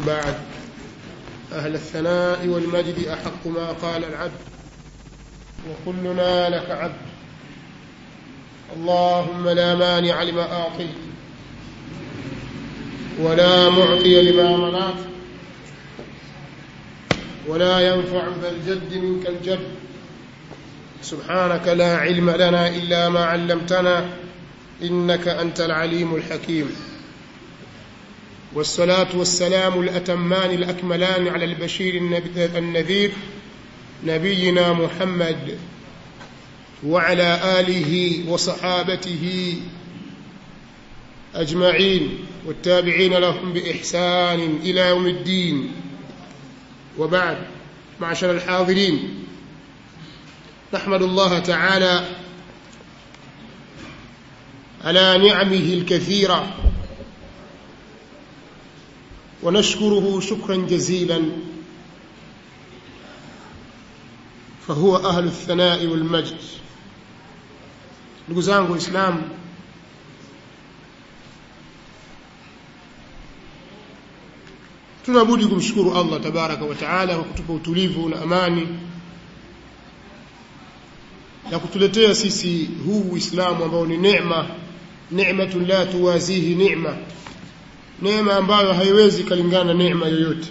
بعد. أهل الثناء والمجد أحق ما قال العبد وكلنا لك عبد. اللهم لا مانع لما أعطيت ولا معطي لما منعت ولا ينفع ذا الجد منك الجد. سبحانك لا علم لنا إلا ما علمتنا إنك أنت العليم الحكيم. والصلاة والسلام الأتمان الأكملان على البشير النذير نبينا محمد وعلى آله وصحابته أجمعين والتابعين لهم بإحسان إلى يوم الدين. وبعد، معشر الحاضرين، نحمد الله تعالى على نعمه الكثيرة ونشكره شكرا جزيلا، فهو أهل الثناء والمجد. ndugu zangu Islam, tunabudi kumshukuru Allah tabaraka wa taala kwa kutupa utulivu na amani na kutuletea sisi huu Uislamu ambao ni neema la tuwazihi neema ambayo haiwezi kulingana neema yoyote.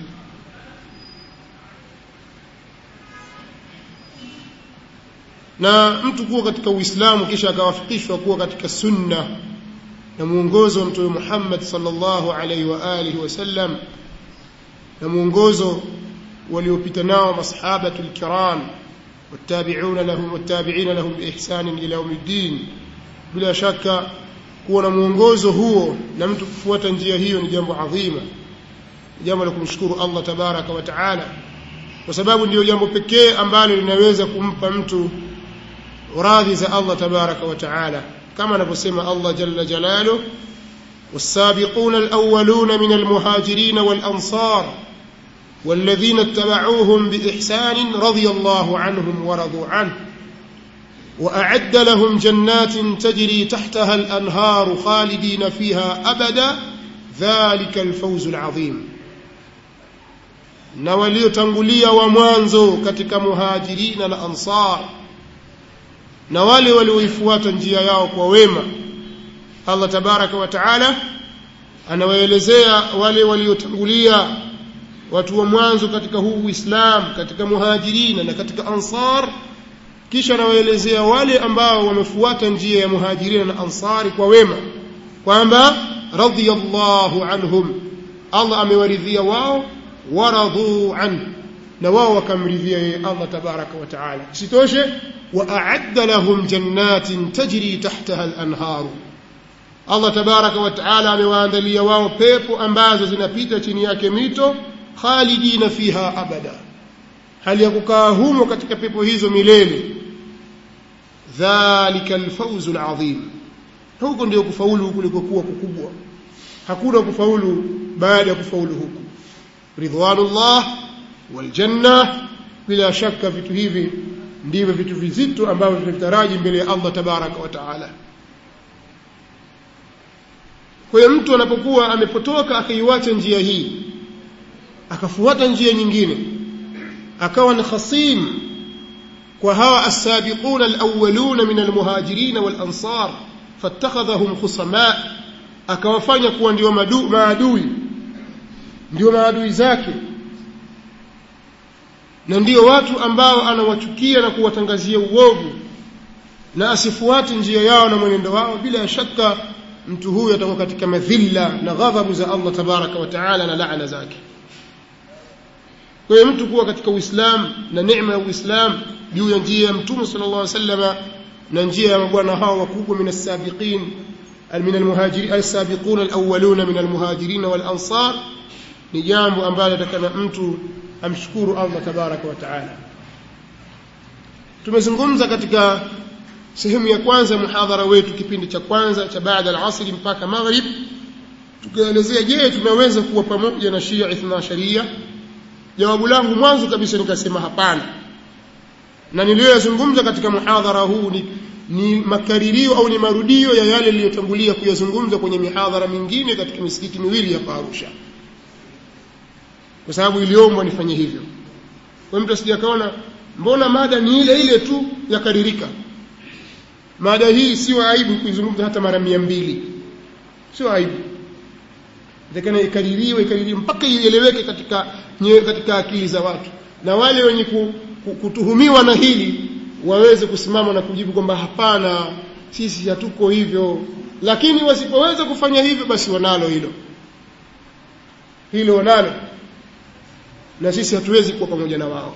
Na mtu kuwa katika Uislamu kisha akawafikishwa kuwa katika sunna na muongozo wa Mtume Muhammad sallallahu alaihi wa alihi wasallam na muongozo waliopita nao mashabatul kiram wattabi'ina lahum biihsan ila yawmiddin, bila shaka kuwa na muongozo huo na mtu kufuata njia hiyo ni jambo adhima, jambo la kumshukuru Allah tabaraka wa taala, kwa sababu ndio jambo pekee ambalo linaweza kumpa mtu radhi za Allah tabaraka wa taala, kama anavyosema Allah jalla jalaluhu, was-sabiquna al-awwaluna min al-muhajirin wal-ansar والذين اتبعوهم بإحسان رضي الله عنهم ورضوا عنه وأعد لهم جنات تجري تحتها الأنهار خالدين فيها أبدا ذلك الفوز العظيم. na waliotangulia wa mwanzo katika muhajirina na ansar na wale walioifuata njia yao kwa wema, Allah tabaraka wa taala anawaelezea wale waliotangulia watu wa mwanzo katika huu Uislamu, katika muhajirina na katika ansar, kisha anawaelezea wale ambao wamefuata njia ya muhajirina na ansari kwa wema kwamba radiyallahu anhum, Allah amewaridhia wao, waradhu anhu, na wao wakamridhia yeye Allah tabaraka wa taala. Sitoshe, wa a'adda lahum jannatin tajri tahtaha al-anharu, Allah tabaraka wa taala amewaandalia wao pepo ambazo zinapita chini yake mito, khalidina fiha abada, hali ya kukaa humo katika pepo hizo milele. Dhalika alfawzu alazim, huko ndio kufaulu kulikokuwa kukubwa, hakuna kufaulu baada ya kufaulu huko. Ridwanullah wal janna, bila shaka vitu hivi ndivyo vitu vizito ambavyo tunataraji mbele ya Allah tabaraka wa taala. Kwa hiyo mtu anapokuwa amepotoka akaiacha njia hii akafuata njia nyingine, akawa ni khasim kwa hawa as-sabiquna al-awwaluna min al-muhajirin wal-ansar, fattakhadhahum khusama, akawafanya kuwa ndio maadui zake na ndio watu ambao anawachukia na kuwatangazia uovu na asifuate njia yao na mwenendo wao, bila shaka mtu huyo atakuwa katika madhilla na ghadhabu za Allah tabaraka wa taala na laana zake. Kwa hiyo mtu kuwa katika Uislamu na neema ya Uislamu juu ya njia ya Mtume sallallahu alaihi wasallam na njia ya mabwana hao wakubwa min as-sabiqin min al-muhajirin as-sabiqun al-awwaluna min al-muhajirin wal-ansar, ni jambo ambalo atakana mtu amshukuru Allah tabaraka wa taala. Tumezungumza katika sehemu ya kwanza muhadhara wetu, kipindi cha kwanza cha baada al-asr mpaka maghrib, tukaelezea je, tunaweza kuwa pamoja na Shia Ithnaasharia? Jawabu langu mwanzo kabisa nikasema hapana, na niliyozungumza katika muhadhara huu ni makaririo au ni marudio ya yale niliyotangulia kuyazungumza kwenye mihadhara mingine katika misikiti miwili hapa Arusha. kwa sababu iliombwa nifanye hivyo. Kwa mtu asijakaona mbona mada ni ile ile tu yakaririka. Mada hii sio aibu kuizungumza hata mara 200, sio aibu. Lakini ikaririwe mpaka ieleweke katika akili za watu, na wale wenye kutuhumiwa na hili waweze kusimama na kujibu kwamba hapana, sisi hatuko hivyo. Lakini wasipoweza kufanya hivyo, basi wanalo hilo wanalo, na sisi hatuwezi kuwa pamoja na wao.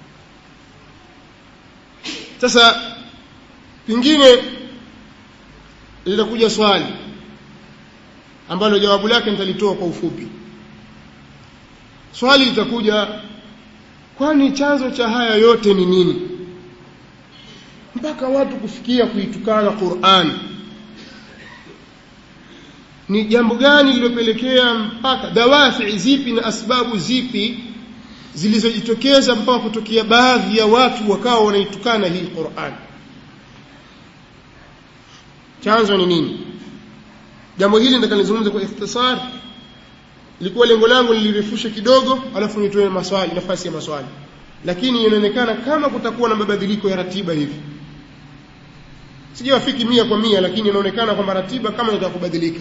Sasa pingine litakuja swali ambalo jawabu lake nitalitoa kwa ufupi. Swali litakuja, kwani chanzo cha haya yote ni nini mpaka watu kufikia kuitukana Qur'an? Ni jambo gani lilopelekea, mpaka dawafi zipi na asbabu zipi zilizojitokeza mpaka kutokea baadhi ya watu wakawa wanaitukana hii Qur'an? Chanzo ni nini? Jambo hili nataka nizungumze kwa ikhtisar. Ilikuwa lengo langu nilirefusha kidogo alafu nitoe nafasi ya maswali, lakini inaonekana kama kutakuwa na mabadiliko ya ratiba hivi. Sijawafiki 100%, lakini inaonekana kwamba ratiba kama itakubadilika.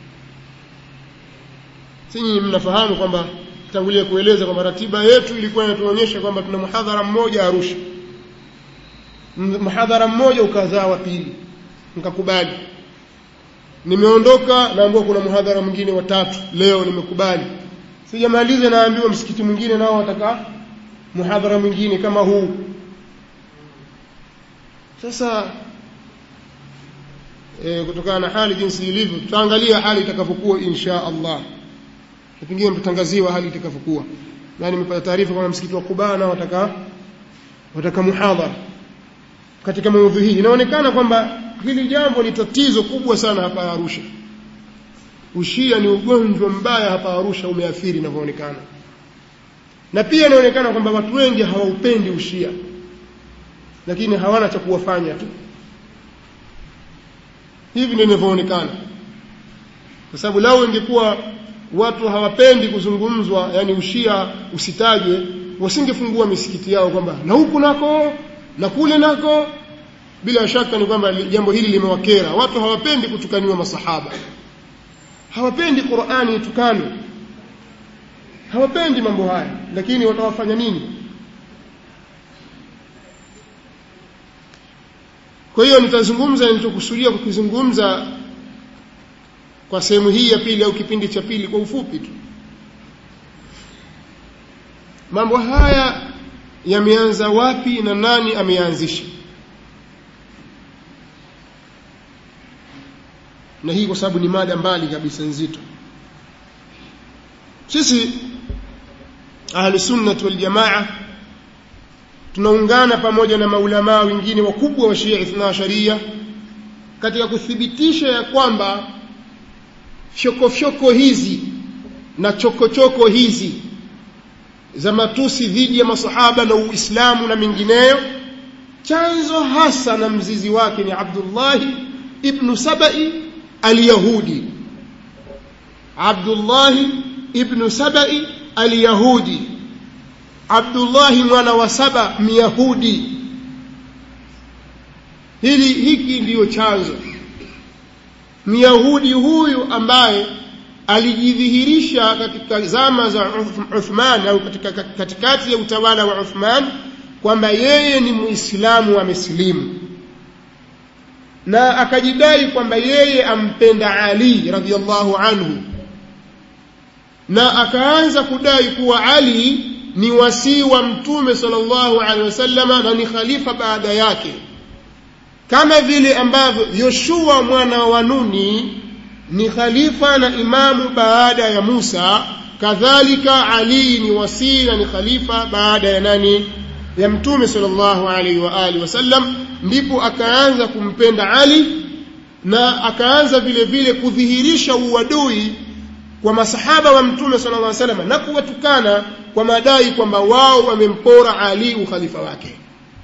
Sisi mnafahamu kwamba tangulia kueleza kwamba ratiba yetu ilikuwa inatuonyesha kwamba tuna muhadhara mmoja Arusha, muhadhara mmoja ukazaa wa pili, nikakubali. Nimeondoka naambiwa kuna muhadhara mwingine wa 3 leo, nimekubali. Sijamaliza naambiwa msikiti mwingine nao wataka muhadhara mwingine kama huu. Sasa kutokana na hali jinsi ilivyo, tutaangalia hali itakavyokuwa insha Allah. Pengine mtatangaziwa hali itakavyokuwa. Na nimepata taarifa kwamba msikiti wa Quba nao wataka muhadhara katika maudhui hii. Inaonekana kwamba hili jambo ni tatizo kubwa sana hapa Arusha. Ushia ni ugonjwa mbaya hapa Arusha, umeathiri inavyoonekana. Na pia inaonekana kwamba watu wengi hawaupendi ushia, lakini hawana cha kuwafanya tu. Hivi ndio inavyoonekana. Kwa sababu lao ingekuwa watu hawapendi kuzungumzwa, yani ushia usitajwe, wasingefungua misikiti yao kwamba na huku nako na kule nako. Bila shaka ni kwamba jambo hili limewakera watu. Hawapendi kutukaniwa masahaba, hawapendi Qur'ani itukanwe, hawapendi mambo haya, lakini watawafanya nini? Kwa hiyo nitazungumza nilichokusudia kukizungumza kwa sehemu hii ya pili au kipindi cha pili kwa ufupi tu. Mambo haya yameanza wapi na nani ameanzisha? Na hii kwa sababu ni mada mbali kabisa nzito. Sisi ahli sunnah wal jamaa tunaungana pamoja na maulama wengine wakubwa wa Shia Ithna Sharia katika kuthibitisha ya kwamba fyoko hizi na chokochoko hizi za matusi dhidi ya masahaba na Uislamu na mengineyo, chanzo hasa na mzizi wake ni Abdullah ibn Sabai al-Yahudi. Abdullah ibn Sabai al-Yahudi, Abdullah mwana wa Saba Myahudi. Hiki ndiyo chanzo. Myahudi huyu ambaye alijidhihirisha katika zama za Uthman au katikati ya utawala wa Uthman kwamba yeye ni Muislamu amesilimu, na akajidai kwamba yeye ampenda Ali radhiallahu anhu, na akaanza kudai kuwa Ali ni wasii wa Mtume sallallahu alaihi wasallam na ni khalifa baada yake, kama vile ambavyo Yoshua mwana wa Nuni ni khalifa na imamu baada ya Musa, kadhalika Ali ni wasii na ni khalifa baada ya nani? Ya Mtume sallallahu alaihi wa alihi wasallam. Ndipo akaanza kumpenda Ali na akaanza vile vile kudhihirisha uadui kwa masahaba wa Mtume sallallahu alaihi wasallam na kuwatukana kwa madai kwamba wao wamempora Ali ukhalifa wake.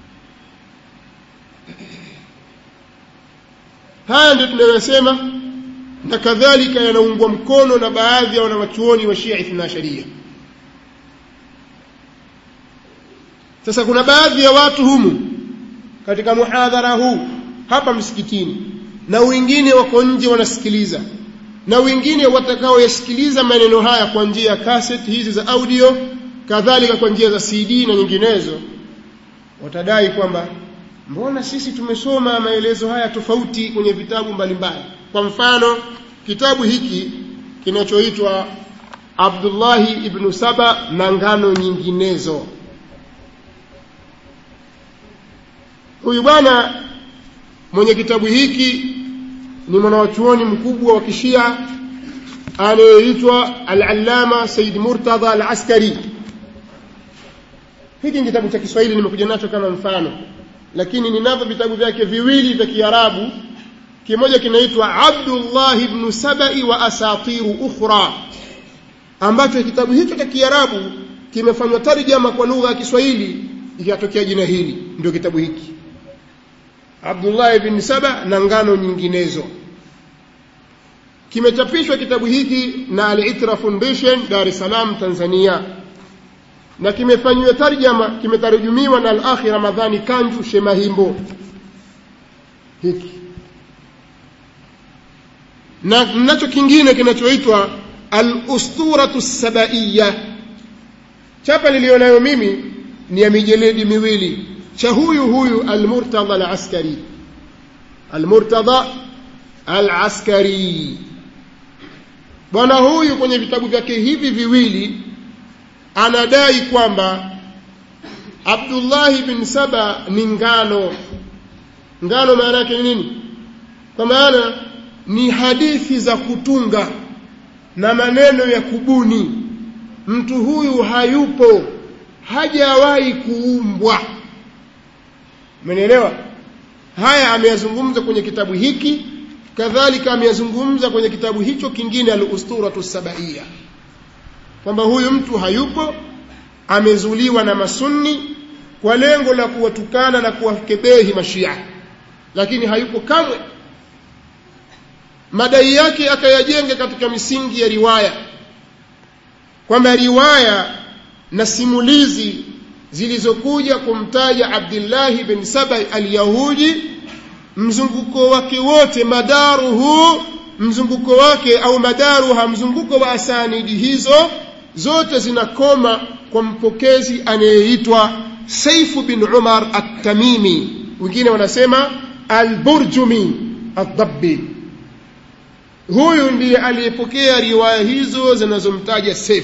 Haya ndio tunayosema, na kadhalika yanaungwa mkono na baadhi ya wanawachuoni wa Shia Ithna Sharia. Sasa kuna baadhi ya watu humu katika muhadhara huu hapa msikitini, na wengine wako nje wanasikiliza, na wengine watakao yasikiliza maneno haya kwa njia ya cassette hizi za audio, kadhalika kwa njia za CD na nyinginezo, watadai kwamba mbona sisi tumesoma maelezo haya tofauti kwenye vitabu mbalimbali. Kwa mfano, kitabu hiki kinachoitwa Abdullah ibn Saba na ngano nyinginezo. Huyu bwana mwenye kitabu hiki ni mwanachuoni mkubwa wa Kishia anayeitwa Al-Allama Said Murtadha Al-Askari. Hiki ni kitabu cha Kiswahili nimekuja nacho kama mfano, lakini ninavyo vitabu vyake viwili vya Kiarabu. Kimoja kinaitwa Abdullah ibn Sabai wa Asatiru Ukhra, ambacho kitabu hicho cha Kiarabu kimefanywa tarjama kwa lugha ya Kiswahili ikatokea jina hili, ndio kitabu hiki Abdullah ibn Saba na ngano nyinginezo. Kimechapishwa kitabu hiki na Al-Itra Foundation, Dar es Salaam, Tanzania, na kimefanywa tarjama, kimetarujumiwa na Al-Akhi Ramadhani Kanju Shemahimbo hiki. Na nacho kingine kinachoitwa Al-Usturatu Sabaiyya. Chapa nilionayo mimi ni ya mijeledi miwili, cha huyu Al-Murtadha Al-Askari. Al-Murtadha Al-Askari, bwana huyu kwenye vitabu vyake hivi viwili anadai kwamba Abdullah ibn Saba ni ngano. Ngano maana yake ni nini? Kwa maana ni hadithi za kutunga na maneno ya kubuni. Mtu huyu hayupo, hajawahi kuumbwa. Umeelewa? Haya ameyazungumza kwenye kitabu hiki, kadhalika ameyazungumza kwenye kitabu hicho kingine Al-Usturatu Sabaiyya, kwamba huyu mtu hayupo, amezuliwa na masunni kwa lengo la kuwatukana na kuwakebehi mashia, lakini hayupo kamwe. Madai yake akayajenga katika misingi ya riwaya, kwamba riwaya na simulizi zilizokuja kumtaja Abdullah ibn Saba al-Yahudi, mzunguko wake wote, madaruhu, mzunguko wake au madaruha, mzunguko wa asanidi hizo zote zinakoma kwa mpokezi anayeitwa Saif bin Umar at-Tamimi, wengine wanasema al-Burjumi ad-Dabbi. Huyu ndiye aliyepokea riwaya hizo zinazomtaja Saif.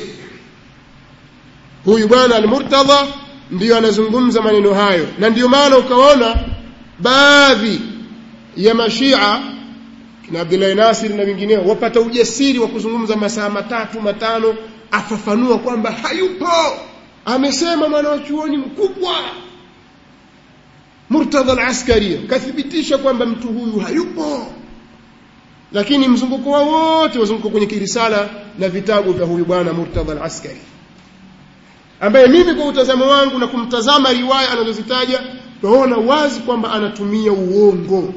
Huyu bwana Al-Murtadha ndiyo anazungumza maneno hayo, na ndiyo maana ukaona baadhi ya mashia kina Abdullah Nasir na wengineo wapata ujasiri wa kuzungumza masaa 3-5 afafanua kwamba hayupo. Amesema mwanachuoni mkubwa Murtadha Al-Askari kathibitisha kwamba mtu huyu hayupo, lakini mzunguko wote wazunguko kwenye kirisala na vitabu vya huyu bwana Murtadha Al-Askari, ambaye mimi kwa utazamo wangu na kumtazama riwaya anazozitaja tunaona wazi kwamba anatumia uongo,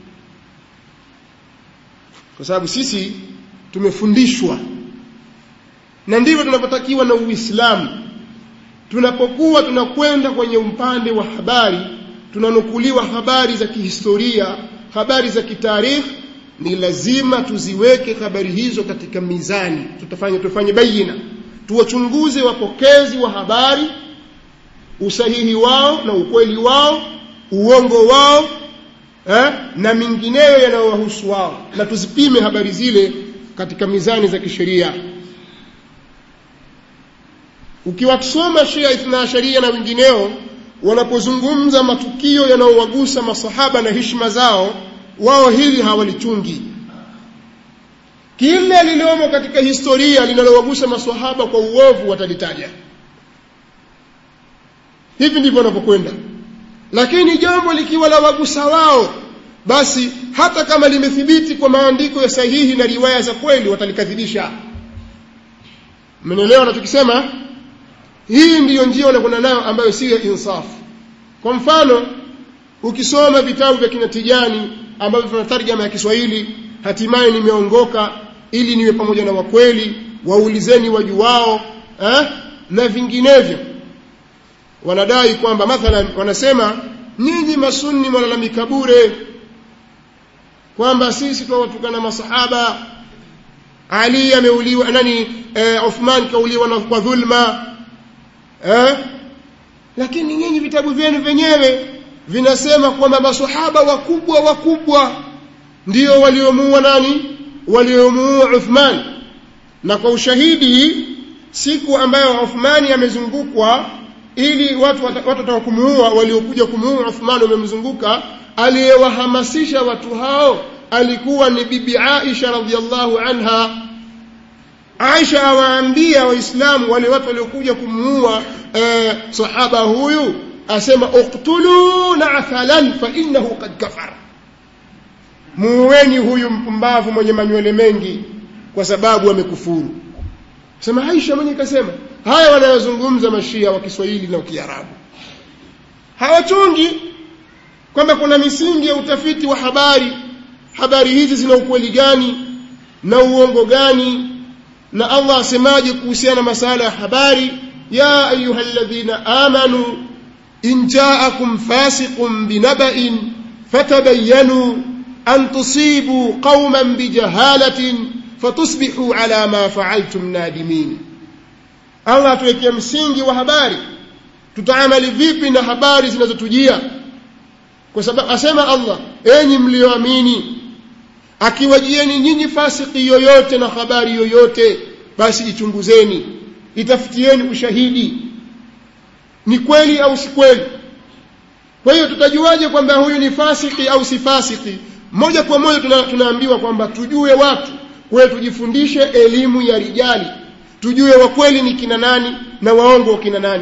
kwa sababu sisi tumefundishwa, na ndivyo tunapotakiwa na Uislamu. Tunapokuwa tunakwenda kwenye upande wa habari, tunanukuliwa habari za kihistoria, habari za kitarikhi, ni lazima tuziweke habari hizo katika mizani. Tufanye bayina, tuwachunguze wapokezi wa habari, usahihi wao na ukweli wao, uongo wao, na mingineyo yanayowahusu wao, na tuzipime habari zile katika mizani za kisheria. Ukiwasoma Shia Ithna Sharia na wengineo wanapozungumza matukio yanayowagusa masahaba na heshima zao, wao hili hawalichungi. Kile liliomo katika historia linalowagusa maswahaba kwa uovu watalitaja. Hivi ndivyo wanapokwenda. Lakini jambo likiwa la wagusa wao, basi hata kama limethibiti kwa maandiko ya sahihi na riwaya za kweli watalikadhibisha. Mnaelewa tunachokisema? Hii ndiyo njia wanakwenda nayo ambayo si ya insafu. Kwa mfano, ukisoma vitabu vya kina Tijani ambavyo vina tarjama ya Kiswahili, hatimaye nimeongoka ili niwe pamoja na wakweli, waulizeni wajuwao, na vinginevyo, wanadai kwamba mathalan wanasema nyinyi masunni mnalalamika bure kwamba sisi tuwatukana masahaba, Ali ameuliwa, Uthman kauliwa kwa dhulma, lakini nyinyi vitabu vyenu wenyewe vinasema kwamba masahaba wakubwa ndio waliomuua Uthman. Na kwa ushahidi siku ambayo Uthman amezungukwa ili watu watakumuua, waliokuja kumuua Uthman wamemzunguka, aliyewahamasisha watu hao alikuwa ni bibi Aisha radhiallahu anha. Aisha awaambia waislamu wale watu waliokuja kumuua sahaba huyu, asema uqtulu na'thalan fa innahu qad kafara, muweni huyu mpumbavu mwenye manywele mengi kwa sababu amekufuru. Sema Aisha mwenye kasema haya. Wanayozungumza mashia wa Kiswahili na Kiarabu hawachungi kwamba kuna misingi ya utafiti wa habari hizi zina ukweli gani na uongo gani, na Allah asemaje kuhusiana na masala ya habari. Ya ayyuhalladhina amanu in ja'akum fasiqun binaba'in fatabayyanu an tusibu qauman bijahalatin fatusbihu ala ma fa'altum nadimin. Allah tuwekea msingi wa habari, tutaamali vipi na habari zinazotujia, kwa sababu asema Allah, enyi mlioamini, akiwajieni nyinyi fasiki yoyote na habari yoyote, basi ichunguzeni, itafutieni ushahidi, ni kweli au si kweli. Kwa hiyo tutajuaje kwamba huyu ni fasiki au si fasiki? Moja kwa moja tunaambiwa kwamba tujue watu, kwa hiyo tujifundishe elimu ya rijali, tujue wa kweli ni kina nani na waongo kina nani.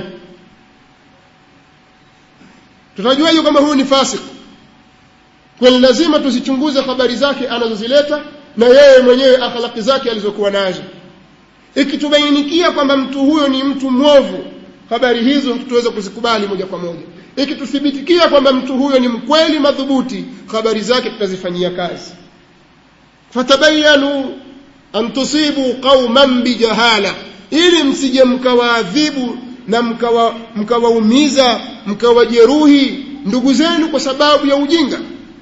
Tutajuaje kwamba huyu ni fasiki? Kwa lazima tusichunguze habari zake anazozileta na yeye mwenyewe akhlaqi zake alizokuwa nazo. Ikitubainikia kwamba mtu huyo ni mtu mwovu, habari hizo tutaweza kuzikubali moja kwa moja. Ikituthibitikia kwamba mtu huyo ni mkweli madhubuti, habari zake tutazifanyia kazi. Fatabayanu an tusibu qauman bijahala, ili msije mkawaadhibu na mkawaumiza mkawajeruhi ndugu zenu kwa sababu ya ujinga.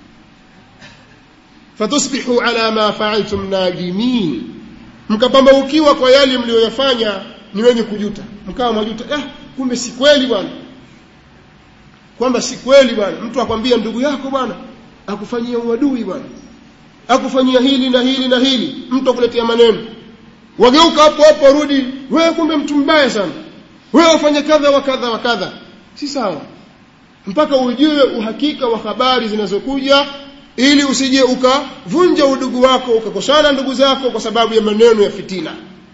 Fatusbihu ala ma fa'altum nadimin, mkapambaukiwa kwa yale mlioyafanya ni wenye kujuta, mkawa mwajuta, kumbe si kweli bwana, kwamba si kweli bwana. Mtu akwambia ndugu yako bwana akufanyia uadui bwana, akufanyia hili na hili na hili, mtu akuletea maneno, wageuka hapo rudi, wewe kumbe mtu mbaya sana, wewe ufanye kadha wa kadha wa kadha. Si sawa, mpaka ujue uhakika wa habari zinazokuja, ili usije ukavunja udugu wako, ukakosana ndugu zako kwa sababu ya maneno ya fitina.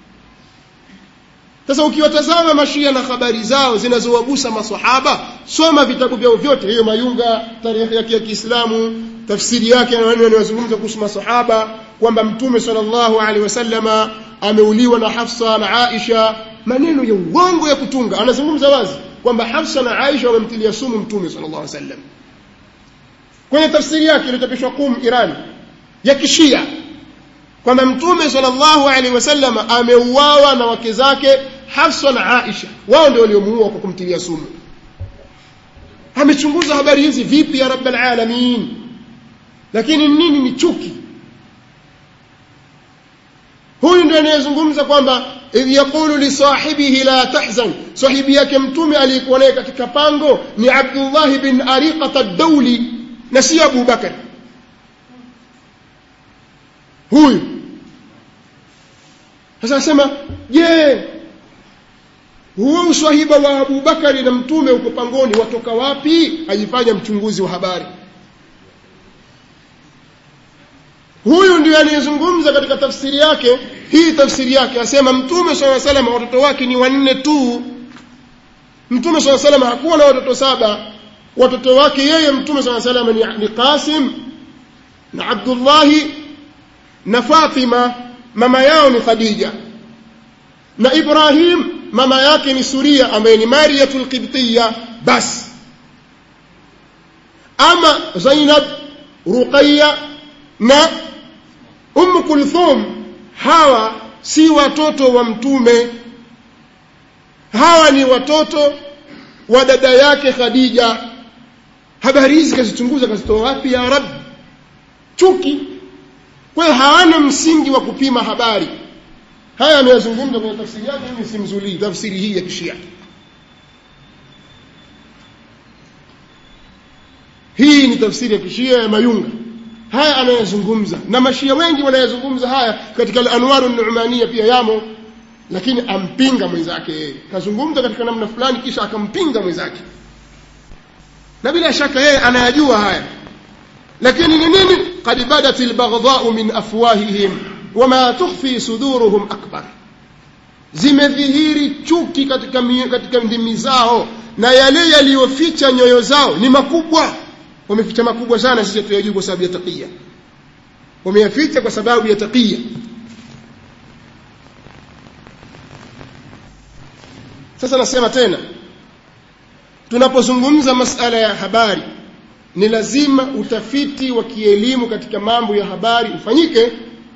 Sasa ukiwatazama mashia na habari zao zinazowagusa maswahaba, soma vitabu vyao vyote, hiyo Mayunga tarehe yake ya Kiislamu, tafsiri yake na maneno yanayozungumza kuhusu maswahaba kwamba Mtume sallallahu alaihi wasallama ameuliwa na Hafsa na Aisha, maneno ya uongo ya kutunga. Anazungumza wazi kwamba Hafsa na Aisha wamemtilia sumu Mtume sallallahu alaihi wasallam. Kwenye tafsiri yake iliyochapishwa Qum Iran ya Kishia, kwamba Mtume sallallahu alaihi wasallam ameuawa na wake zake Hafsa na Aisha, wao ndio waliomuua kwa kumtilia sumu. Amechunguza habari hizi vipi ya Rabbul Alamin? Lakini nini? Ni chuki. Huyu ndio anayezungumza kwamba idh yaqulu li sahibihi la tahzan, sahibi yake Mtume aliyekuwa naye katika pango ni Abdullah bin Ariqah ad-Dawli na si Abu Bakar. Huyu sasa asema, je, huo uswahiba wa Abu Bakari na Mtume uko pangoni watoka wapi? Ajifanya mchunguzi wa habari. Huyu ndiye anayezungumza katika tafsiri yake hii. Tafsiri yake asema Mtume sallallahu alaihi wasallam watoto wake ni 4 tu. Mtume sallallahu alaihi wasallam hakuwa na watoto 7. Watoto wake yeye Mtume sallallahu alaihi wasallam ni Qasim na Abdullah na Fatima, mama yao ni Khadija, na Ibrahim mama yake ni Suria ambaye ni Mariyatul Qibtiyya. Bas ama Zainab, Ruqayya na Kulthum, hawa si watoto wa Mtume. Hawa ni watoto wa dada yake Khadija. Habari hizi kazichunguza, kazitoa wapi ya Rabb? Chuki. Kwa hiyo hawana msingi wa kupima habari. Haya ameyazungumza kwenye tafsiri yake, mimi simzulii tafsiri hii ya Kishia. Hii ni tafsiri ya Kishia ya Mayunga. Haya anayazungumza, na mashia wengi wanayazungumza haya katika al-Anwar an-Nu'maniyya pia yamo, lakini ampinga mwenzake yeye. Kazungumza katika namna fulani kisha akampinga mwenzake. Na bila shaka yeye anayajua haya. Lakini ni nini? Qad badatil baghdha'u min afwahihim wama tukhfi suduruhum akbar. Zimedhihiri chuki katika ndimi zao, na yale yaliyoficha nyoyo zao ni makubwa. Wameficha makubwa sana, sisi tuyajua kwa sababu ya taqiyya. Wameyaficha kwa sababu ya taqiyya. Sasa nasema tena, tunapozungumza masala ya habari, ni lazima utafiti wa kielimu katika mambo ya habari ufanyike.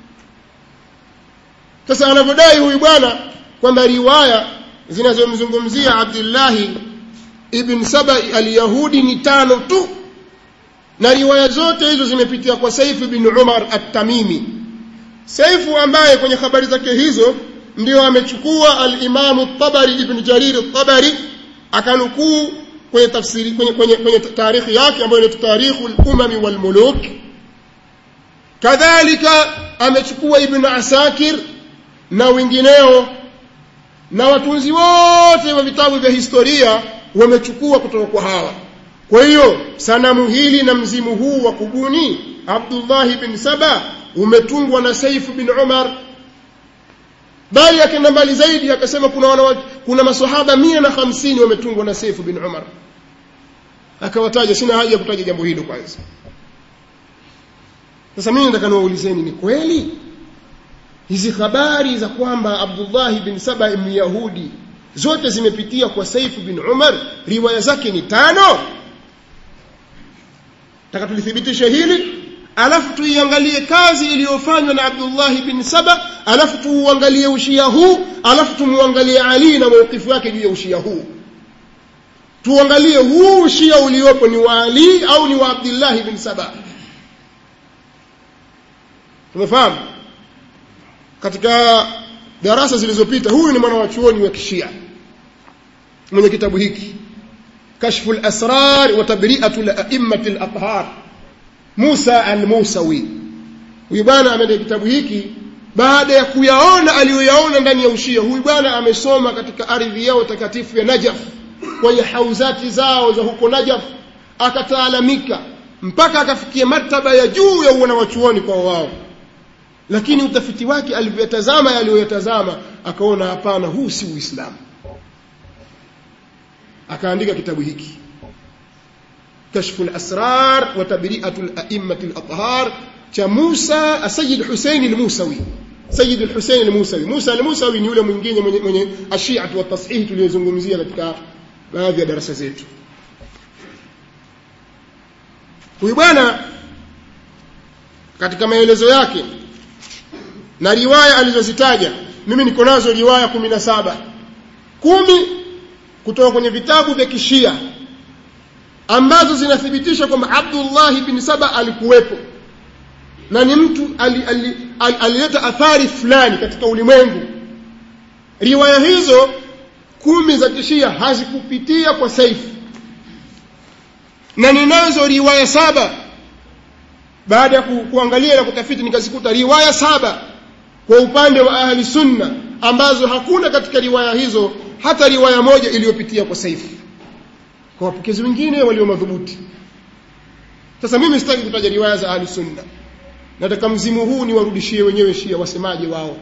Sasa anavyodai huyu bwana kwamba riwaya zinazomzungumzia Abdullah ibn Saba al-Yahudi ni 5 tu, na riwaya zote hizo zimepitia kwa Saif ibn Umar at-Tamimi. Saif ambaye kwenye habari zake hizo ndio amechukua al-Imam at-Tabari ibn Jarir at-Tabari akanukuu kwenye tafsiri kwenye tarikhi yake ambayo ni Tarikhul Umam wal Muluk. Kadhalika amechukua Ibn Asakir na wengineo, na watunzi wote wa vitabu vya historia wamechukua kutoka kwa hawa. Kwa hiyo sanamu hili na mzimu huu wa kubuni Abdullah ibn Saba umetungwa na Saif bin Umar. Bali akaenda mbali zaidi akasema kuna maswahaba 150 wametungwa na Saif bin Umar. Akawataja, sina haja ya kutaja jambo hilo kwanza. Sasa mimi nataka niwaulizeni, ni kweli hizi habari za kwamba Abdullah ibn Saba ibn Yahudi zote zimepitia kwa Saif bin Umar, riwaya zake ni 5? Nataka tulithibitishe hili, alafu tuiangalie kazi iliyofanywa na Abdullah ibn Saba, alafu tuangalie ushia huu, alafu tumuangalie Ali na mawkifu yake juu ya ushia huu. Tuangalie huu ushia uliopo ni wa Ali au ni wa Abdullah ibn Saba. Tumefahamu? Katika darasa zilizopita, huyu ni mwana wa chuoni wa Kishia mwenye kitabu hiki Kashful Asrar wa Tabri'atul A'immatil Athhar, Musa al-Musawi. Huyu bwana ameandika kitabu hiki baada ya kuyaona aliyoyaona ndani ya ushia. Huyu bwana amesoma katika ardhi yao takatifu ya Najaf, kwenye hauzati zao za huko Najaf, akataalamika mpaka akafikia martaba ya juu ya wana wa chuoni kwa wao. Lakini utafiti wake aliyoyatazama akaona hapana, huu si Uislamu. Akaandika kitabu hiki Kashful Asrar wa Tabri'atul A'immatil Athhar cha Musa Sayyid Hussein al-Musawi. Sayyid al-Hussein al-Musawi. Musa al-Musawi ni yule mwingine mwenye ashia wa tasihih tuliyozungumzia katika baadhi ya darasa zetu. Huyu bwana katika maelezo yake na riwaya alizozitaja, mimi niko nazo riwaya 17, 10 kutoka kwenye vitabu vya Kishia ambazo zinathibitisha kwamba Abdullah ibn Saba alikuwepo na ni mtu alileta athari fulani katika ulimwengu. Riwaya hizo 10 za Kishia hazikupitia kwa Saif, na ninazo riwaya 7 baada ya kuangalia na kutafiti nikazikuta riwaya 7 kwa upande wa ahli sunna ambazo hakuna katika riwaya hizo hata riwaya moja iliyopitia kwa Saif, kwa wapokezi wengine walio madhubuti. Sasa mimi sitaki kutaja riwaya za ahli sunna, nataka mzimu huu ni warudishie wenyewe Shia wasemaje wao,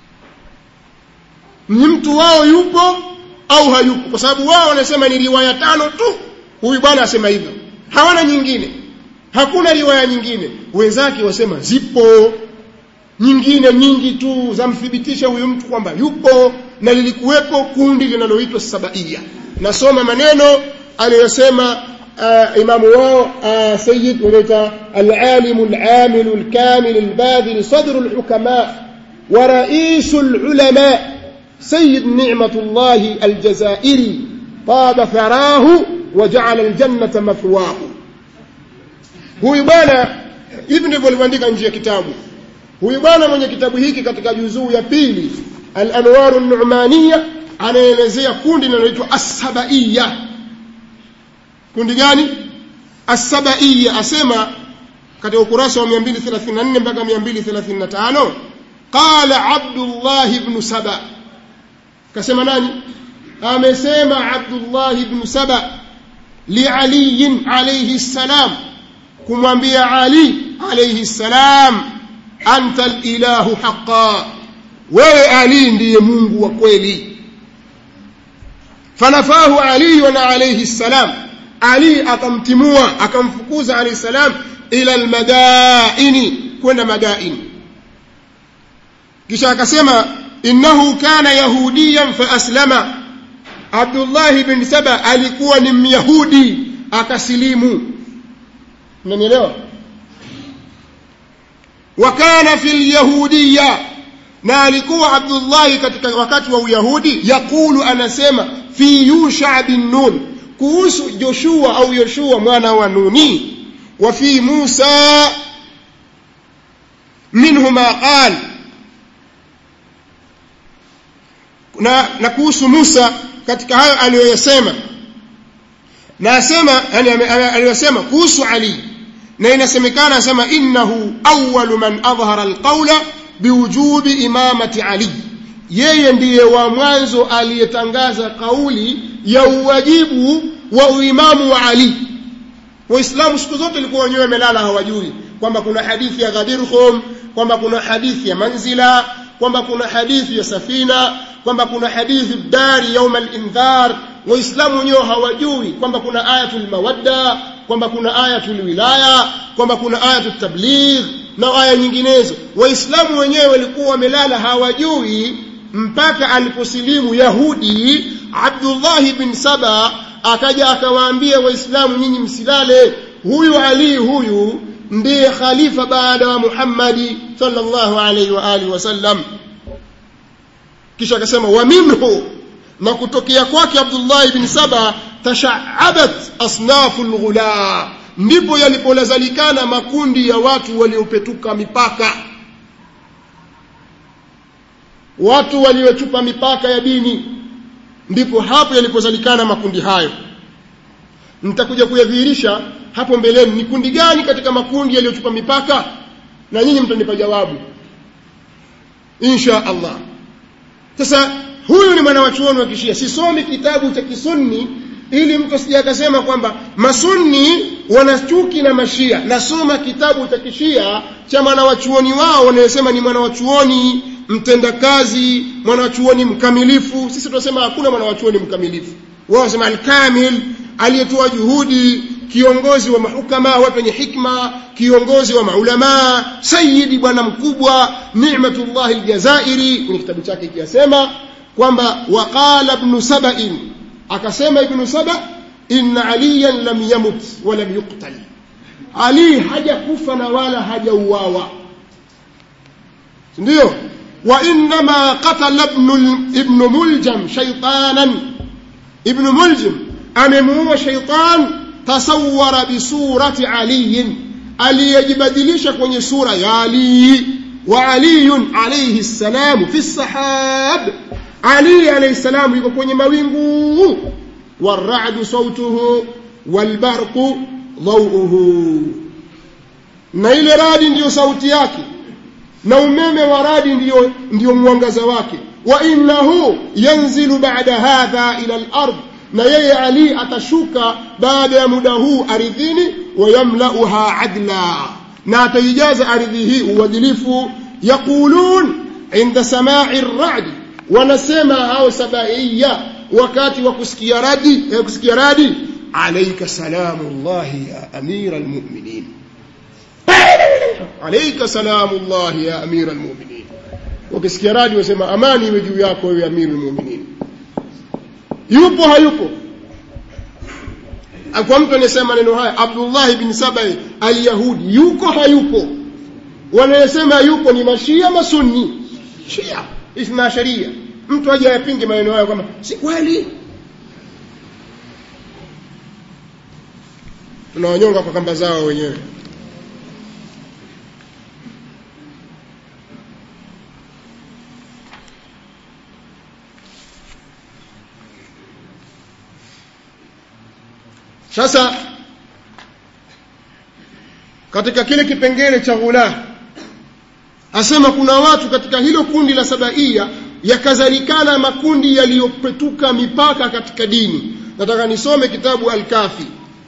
ni mtu wao yupo au hayupo, kwa sababu wao wanasema ni riwaya 5 tu. Huyu bwana asema hivyo, hawana nyingine, hakuna riwaya nyingine. Wenzake wasema zipo nyingine nyingi tu zamthibitisha huyu mtu kwamba yupo na lilikuwepo kundi linaloitwa Sabaia. Nasoma maneno aliyosema imamu wao Sayyid wanaita al-alim al-amil al-kamil al-badil sadr al-hukama wa rais al-ulama Sayyid Ni'matullah al-Jazairi طاب ثراه وجعل الجنة مثواه. Huyu bwana Ibn aliandika nje ya kitabu. Huyu bwana mwenye kitabu hiki katika juzuu ya pili Al-Anwar an-Nu'maniyya anaelezea kundi linaloitwa As-Sabaiyya. Kundi gani? As-Sabaiyya. Asema katika ukurasa wa 234 mpaka 235 qala Abdullah ibn Saba. Kasema nani? Amesema Abdullah ibn Saba li Ali alayhi salam, kumwambia Ali alayhi salam, anta al-ilahu haqqan, wewe Ali ndiye Mungu wa kweli. Fanafahu Ali wa alayhi salam, Ali akamtimua akamfukuza alayhi salam ila al-madaini, kwenda Madain. Kisha akasema innahu kana yahudiyan fa aslama. Abdullah ibn Saba alikuwa ni Myahudi akasilimu. Unanielewa? Wa kana fil yahudiyya, na alikuwa Abdullah katika wakati wa Uyahudi, yakulu anasema fi Yusha bin Nun, kuhusu Joshua au Yoshua mwana wa Nuni, wa fi Musa minhuma qal, na kuhusu Musa katika hayo aliyosema. Na asema yani aliyosema kuhusu Ali, na inasemekana asema innahu awwalu man adhhara alqawla biwujubi imamati Ali, yeye ndiye wa mwanzo aliyetangaza kauli ya uwajibu wa uimamu wa Ali. Waislamu siku zote walikuwa wenyewe wamelala hawajui kwamba kuna hadithi ya Ghadirhum, kwamba kuna hadithi ya Manzila, kwamba kuna hadithi ya Safina, kwamba kuna hadithi dari يوم الانذار. Waislamu wenyewe hawajui kwamba kuna ayatul mawadda, kwamba kuna ayatul wilaya, kwamba kuna ayatul tabligh na aya nyinginezo. Waislamu wenyewe walikuwa wamelala hawajui mpaka aliposilimu Yahudi Abdullah ibn Saba akaja akawaambia Waislamu, nyinyi msilale, huyu Ali huyu ndiye khalifa baada wa Muhammad sallallahu alayhi wa alihi wasallam. Kisha akasema wa minhu, na kutokea kwake Abdullah ibn Saba tasha'abat asnaful ghula, ndipo yalipolazalikana makundi ya watu waliopetuka mipaka, watu waliochupa mipaka ya dini, ndipo hapo yalipozalikana makundi hayo. Nitakuja kuyadhihirisha hapo mbeleni ni kundi gani katika makundi yaliyochupa mipaka, na nyinyi mtanipa jawabu insha Allah. Sasa huyu ni mwana wa chuoni wa Kishia. Sisomi kitabu cha Kisunni ili mtu asije akasema kwamba masunni wanachuki na mashia. Nasoma kitabu cha Kishia cha mwana wa chuoni wao, wanasema ni mwana wa chuoni mtendakazi, mwana wa chuoni mkamilifu. Sisi tunasema hakuna mwana wa chuoni mkamilifu. Wao wanasema al-kamil, aliyetoa juhudi, kiongozi wa mahukama, watu wenye hikma, kiongozi wa maulama, sayyidi, bwana mkubwa, Ni'matullah al-Jazairi. Kwenye kitabu chake kiasema kwamba waqala ibn Saba'in, akasema ibn Saba, inna aliyan lam yamut wa lam yuqtal, Ali hajakufa na wala hajauawa, ndio. Wa inma qatala ibn Muljam shaytanan, ibn Muljam amemuua shaytan tasawwara bi surati Ali, aliyejibadilisha kwenye sura ya Ali. Wa Ali alayhi salam fi sahab, Ali alayhi salam yuko kwenye mawingu. War'adu sautuhu walbarqu dhawuhu, na ile radi ndiyo sauti yake, na umeme wa radi ndiyo mwangaza wake. Wa innahu yanzilu ba'da hadha ila al-ard, na yeye Ali atashuka baada ya muda huu ardhini. Wayamlauha adla, na ataijaza ardhi hii uadilifu. Yaqulun inda sama'i ar-ra'd, wanasema hao Sabaiyya wakati wa kusikia radi, alayka salamullahi ya amira al-mu'minin, alayka salamullahi ya amira al-mu'minin. Wakisikia radi wasema amani iwe juu yako wewe amira al-mu'minin. Yupo hayupo? Kwa mtu anasema neno haya Abdullah ibn Saba al-Yahudi, yuko hayupo? Wanasema yupo ni mashia masunni, Shia Ithna Sharia. Mtu aje yapinge maneno hayo kama si kweli. tunawanyonga kwa kamba zao wenyewe. Sasa katika kile kipengele cha ghula asema kuna watu katika hilo kundi la Sabaia yakazalikana makundi yaliyopetuka mipaka katika dini. Nataka nisome kitabu Al-Kafi.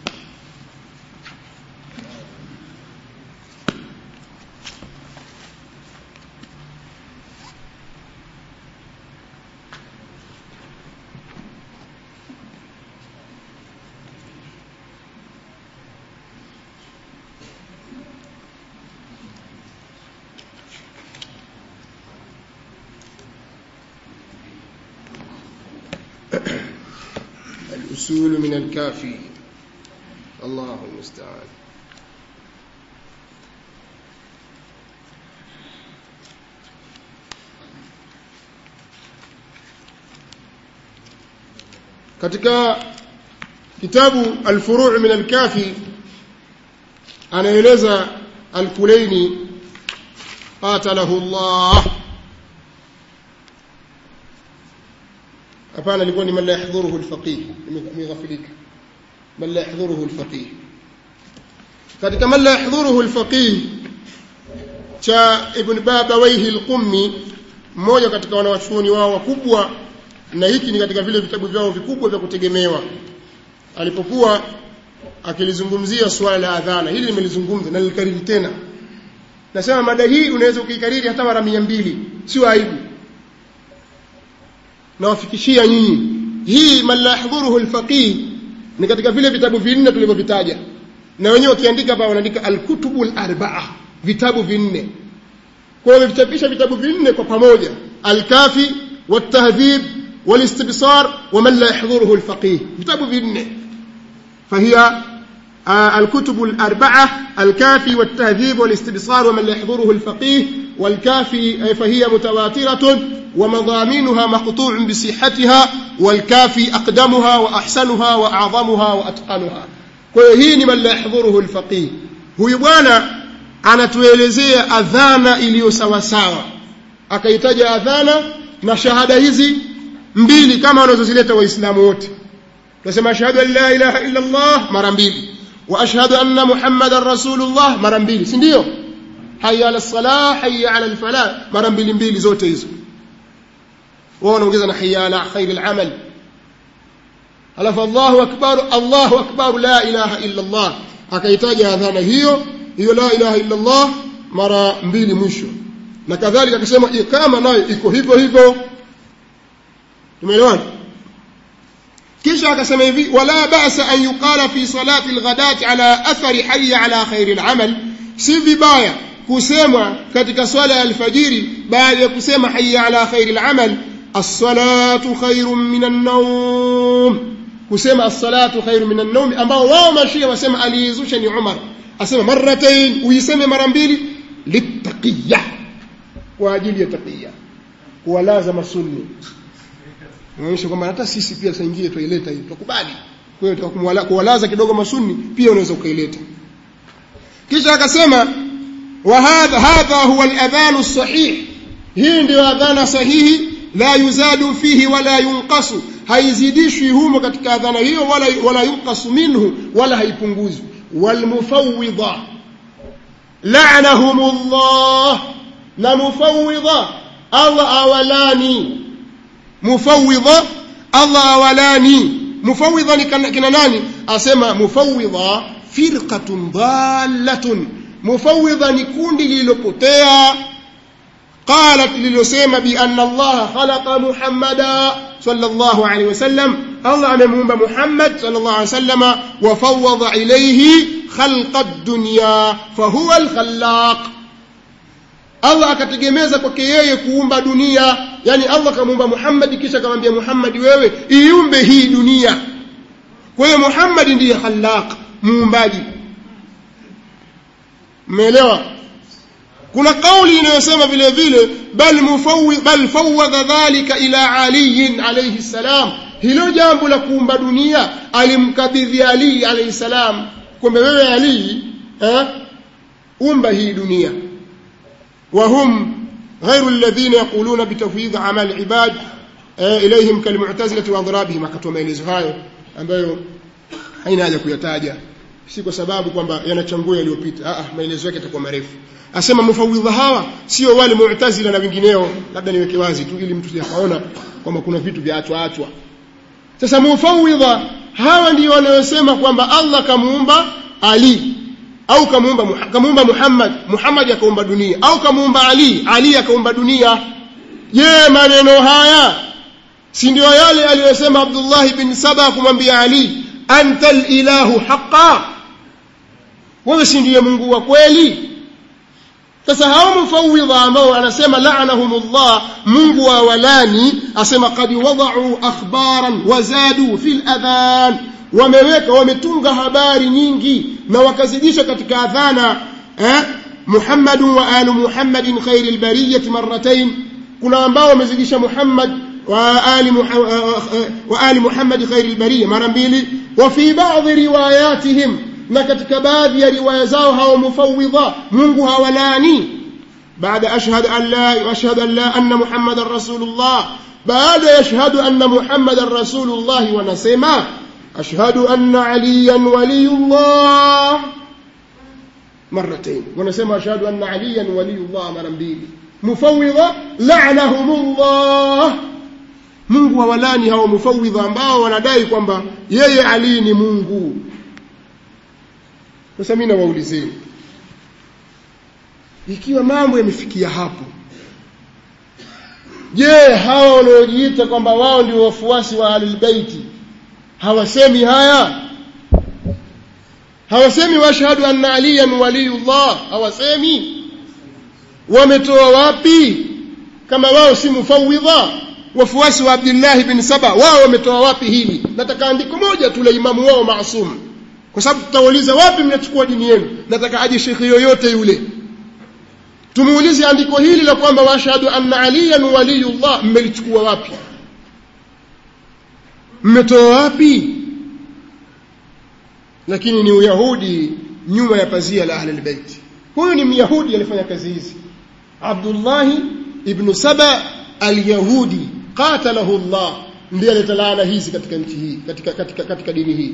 الأصول من الكافي. الله المستعان. katika kitabu Al-Furu' min al-Kafi anaeleza Al-Kulaini qatalahu Allah. hapana, ilikuwa ni man la yahdhuruhu al-faqih, nimeghafilika. Man la yahdhuruhu al-faqih, katika man la yahdhuruhu al-faqih cha Ibn Babawayhi al-Qummi, mmoja katika wanawachuoni wao wakubwa, na hiki ni katika vile vitabu vyao vikubwa vya kutegemewa. Alipokuwa akilizungumzia swala la adhana, hili nimelizungumza na nilikariri tena. Nasema mada hii unaweza kuikariri hata mara 200, sio aibu. Na wafikishia nyinyi hii man la yahdhuruhu al-faqih ni katika vile vitabu vinne tulivyovitaja, na wenyewe ukiandika hapa wanaandika al-kutubul arba'a, vitabu vinne. Kwa hiyo vichapisha vitabu vinne kwa pamoja: al-Kafi wat-Tahdhib wal-Istibsar wa man la yahdhuruhu al-faqih, vitabu vinne. فهي الكتب الأربعة: الكافي والتهذيب والاستبصار ومن لا يحضره الفقيه. والكافي فهي متواترة ومضامينها مقطوع بصحتها، والكافي أقدمها وأحسنها وأعظمها وأتقنها. وهي من لا يحضره الفقيه. huyu bwana anatuelezea adhana iliyo sawa sawa, akaitaja adhana na shahada hizi mbili kama wanazozileta waislamu wote. Tunasema ashhadu an la ilaha illa Allah mara 2, wa ashhadu anna Muhammadar Rasulullah mara 2, si ndio? Hayya ala salah, hayya ala al-falah mara 2 zote hizo. Wao wanaongeza na hayya ala khairil amal. Alafu Allahu akbar la ilaha illa Allah, akaitaja adhana hiyo la ilaha illa Allah mara 2 mwisho. Na kadhalika akasema ikama nayo iko hivyo hivyo. Tumeelewana? kisha akasema hivi: wala ba'sa an yuqala fi salati al-ghadati ala athari hayya ala khairil amal, si vibaya kusema katika swala ya alfajiri baada ya kusema hayya ala khairil amal as-salatu khairun minan nawm, kusema as-salatu khairun minan nawm, ambao wao mashia wasema aliizusha ni Umar, asema marratain, uiseme mara 2 litaqiyya, kwa ajili ya taqiyya, kwa lazima sunni. Unaonyesha kwamba hata sisi pia saa nyingine tuileta hii, tukubali. Kwa hiyo tukakuwalaza kidogo masunni pia unaweza ukaileta. Kisha akasema wa hadha huwa al-adhan as-sahih, hii ndio adhana sahihi, la yuzadu fihi wala yunqasu, haizidishwi humo katika adhana hiyo wala yunqasu minhu, wala haipunguzwi. Wal mufawwidha la'anahumullah, la mufawwidha Allah awalani, mufawwidha Allah awalani. Mufawwidha ni kina nani? Asema mufawwidha firqatun dallatun, mufawwidha ni kundi lililopotea. qalat, lilosema bi anna Allah khalaqa Muhammada sallallahu alayhi wasallam, Allah amemuumba Muhammad sallallahu alayhi wasallama, wa fawwada ilayhi khalqa ad-dunya fa huwa al-khallaq, Allah akategemeza kwake yeye kuumba dunia. Yani Allah kamuumba Muhammad kisha akamwambia Muhammad, wewe iumbe hii dunia. Kwa hiyo Muhammad ndiye khallaq, muumbaji. Umeelewa? Kuna kauli inayosema vile vile bal fawwadha dhalika ila Ali alayhi salam, hilo jambo la kuumba dunia alimkabidhi Ali alayhi salam. kwamba wewe Ali umba hii dunia, wahum غير الذين يقولون بتفويض اعمال العباد اليهم كالمعتزله واضرابهم. akatoa maelezo hayo ambayo haina haja kuyataja, si kwa sababu kwamba yanachangua yaliyopita, maelezo yake yatakuwa marefu. Asema mufawidha hawa sio wale mu'tazila na wengineo, labda niweke wazi tu ili mtu asione kwamba kuna vitu vya achwa. Sasa mufawidha hawa ndio wanaosema kwamba Allah kamuumba Ali au kamuumba Muhammad akaumba dunia, au kamuumba Ali akaumba dunia. Je, maneno haya si ndio yale aliyosema Abdullah ibn Saba kumwambia Ali, antal ilahu haqqan, wewe si ndiye Mungu wa kweli? Sasa hao mufawidha ambao anasema la'anahumullah, Mungu wa walani, asema qad wada'u akhbaran wazadu fil adhan, wametunga habari nyingi na wakazidisha katika adhana Muhammad wa alu Muhammadin khairil bariyah marratayn. Kuna ambao wamezidisha Muhammad wa ali Muhammad khairil bariyah mara mbili. Wa fi ba'd riwayatihim, na katika baadhi ya riwaya zao hao mufawidha Mungu hawalani, baada ashhadu an la anna Muhammadar rasulullah, baada yashhadu anna Muhammadar rasulullah wanasema ashhadu anna aliyan waliyullah marratayn, wanasema ashhadu anna aliyan waliyullah mara mbili. Mufawidha la'anahumullah, Mungu hawalani hao mufawidha ambao wanadai kwamba yeye Ali ni Mungu. Sasa mimi nawaulizeni, ikiwa mambo yamefikia hapo, je, hao wanaojiita kwamba wao ndio wafuasi wa Ahlul Bait hawasemi haya? Hawasemi washhadu anna aliyan waliyullah? Hawasemi? Wametoa wapi kama wao si mufawidha? Wafuasi wa Abdullah ibn Saba wao wametoa wapi hili? Nataka andiko moja tu la imamu wao Maasum, kwa sababu tutauliza wapi mnachukua dini yenu. Nataka aje shekhi yoyote yule tumuulize andiko hili la kwamba washhadu anna aliyan waliyullah mmelichukua wapi, mmetoa wapi? Lakini ni Uyahudi nyuma ya pazia la Ahlul Bait. Huyu ni Myahudi alifanya kazi hizi, Abdullah ibn Saba al-Yahudi qatalahu Allah, ndiye aliyetalaana hizi katika nchi hii, katika dini hii.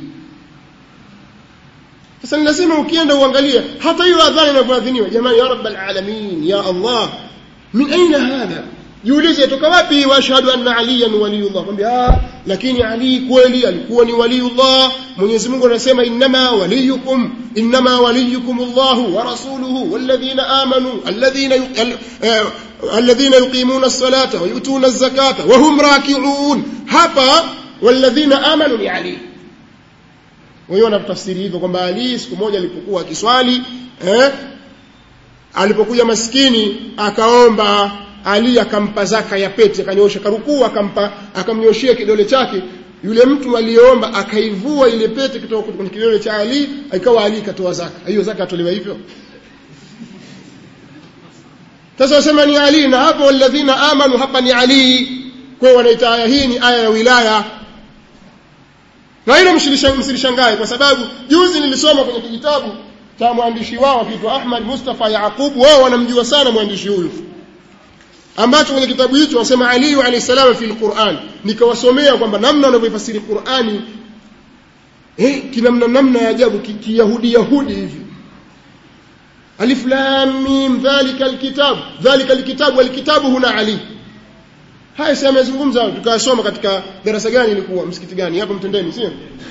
Sasa lazima ukienda uangalie hata hiyo adhana inavyoadhiniwa, jamani, ya rabbal alamin, ya Allah, min aina hadha? Jiulize toka wapi washhadu anna aliyan waliyullah? Kwambia lakini Ali kweli alikuwa ni waliyullah. Mwenyezi Mungu anasema inma waliyukum Allah wa rasuluhu walladhina amanu alladhina yuqimuna as-salata wa yutuna az-zakata wa hum raki'un. Hapa walladhina amanu ni Ali. Wao wanatafsiri hivyo kwamba Ali siku moja alipokuwa akiswali alipokuja maskini akaomba, Ali akampa zaka ya pete, akanyosha karukuu, akamnyoshia kidole chake. Yule mtu aliyeomba akaivua ile pete kutoka kwenye kidole cha Ali, ikawa Ali katoa zaka. Hiyo zaka atolewa hivyo? Sasa wasema ni Ali, na hapo walladhina amanu hapa ni Ali. Kwa hiyo wanaita aya hii ni aya ya wilaya. Na hilo msilishangae, kwa sababu juzi nilisoma kwenye kitabu cha mwandishi wao akiitwa Ahmad Mustafa Yaqub. Wao wanamjua sana mwandishi huyu, ambacho kwenye kitabu hicho wasema Ali alayhi salam fi al-Qur'an. Nikawasomea kwamba namna wanavyofasiri Qur'ani kinamna ya ajabu, kiyahudi hivi. Alif lam mim dhalika alkitab wal kitabu huna Ali. Haya sasa amezungumza, tukasoma katika darasa gani, ilikuwa msikiti gani hapo Mtendeni, sio?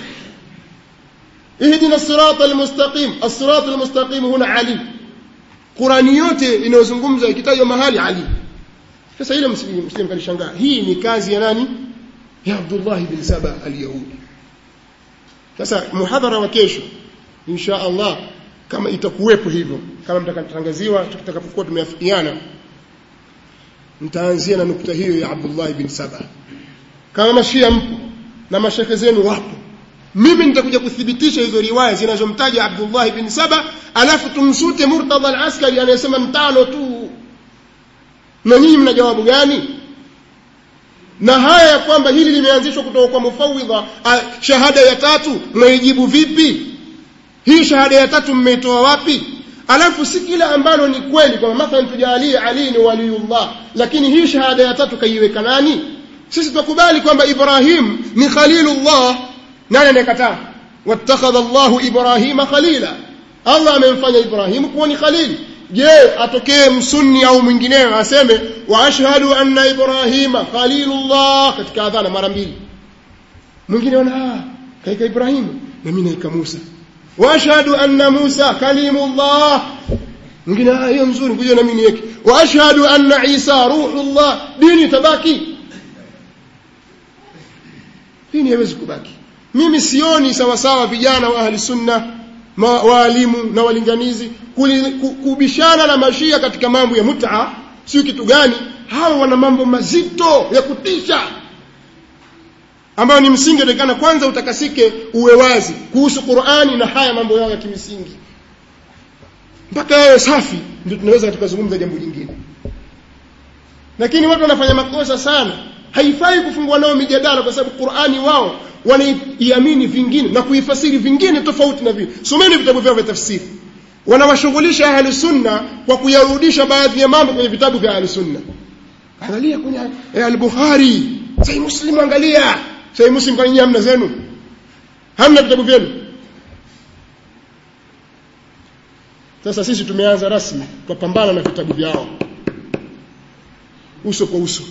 Ihdina as-siratal mustaqim, as-siratal mustaqim huna Ali. Qur'ani yote inayozungumza ikitajwa mahali Ali. Sasa ile mslim kanishangaa, hii ni kazi ya nani? Ya Abdullah ibn Saba al-Yahudi. Sasa muhadhara wa kesho insha Allah, kama itakuwepo hivyo, kama mtakatangaziwa tutakapokuwa tumeafikiana, nitaanzia na nukta hiyo ya Abdullah ibn Saba. Kama mashia mpo na mashekhe zenu wapo, mimi nitakuja kuthibitisha hizo riwaya zinazomtaja Abdullah ibn Saba, alafu tumsute Murtada al-Askari anayesema mtano tu. Na nyinyi mna jawabu gani? Na haya ya kwamba hili limeanzishwa kutoka kwa mufawidha, shahada ya tatu mnaijibu vipi? hii shahada ya tatu mmeitoa wapi? Alafu si kila ambalo ni kweli, kwa mathalan tujalie Ali ni waliullah, lakini hii shahada ya tatu kaiweka nani? Sisi tukubali kwamba Ibrahim ni khalilullah. Nani anayekataa? wattakhadha Allahu Ibrahima khalila, Allah amemfanya Ibrahim kuwa ni khalil. Je, atokee msunni au mwingineo aseme wa ashhadu anna Ibrahima khalilullah katika adhana mara mbili, mwingine wana kaika Ibrahim na mimi naika Musa, wa ashhadu anna Musa kalimullah, mwingine hiyo nzuri kuja na mimi niweke wa ashhadu anna Isa ruhullah, dini tabaki. Dini haiwezi kubaki. Mimi sioni sawa sawa vijana wa ahli sunna, waalimu na walinganizi kubishana na mashia katika mambo ya mut'a. Sio kitu gani? Hao wana mambo mazito ya kutisha ambayo ni msingi utakana kwanza utakasike uwe wazi kuhusu Qur'ani na haya mambo yao ya kimsingi. Mpaka yawe safi ndio tunaweza tukazungumza jambo lingine. Lakini watu wanafanya makosa sana. Haifai kufungua nao mijadala kwa sababu Qur'ani wao wanaiamini vingine na kuifasiri vingine tofauti na vile. Someni vitabu vyao vya tafsiri. Wanawashughulisha ahli sunna kwa kuyarudisha baadhi ya mambo kwenye vitabu vya ahli sunna. Angalia kwenye al-Bukhari, Sahih Muslim, angalia Sahih Muslim, kwa nini hamna zenu? Hamna vitabu vyenu? Sasa sisi tumeanza rasmi kupambana na vitabu vyao uso kwa uso,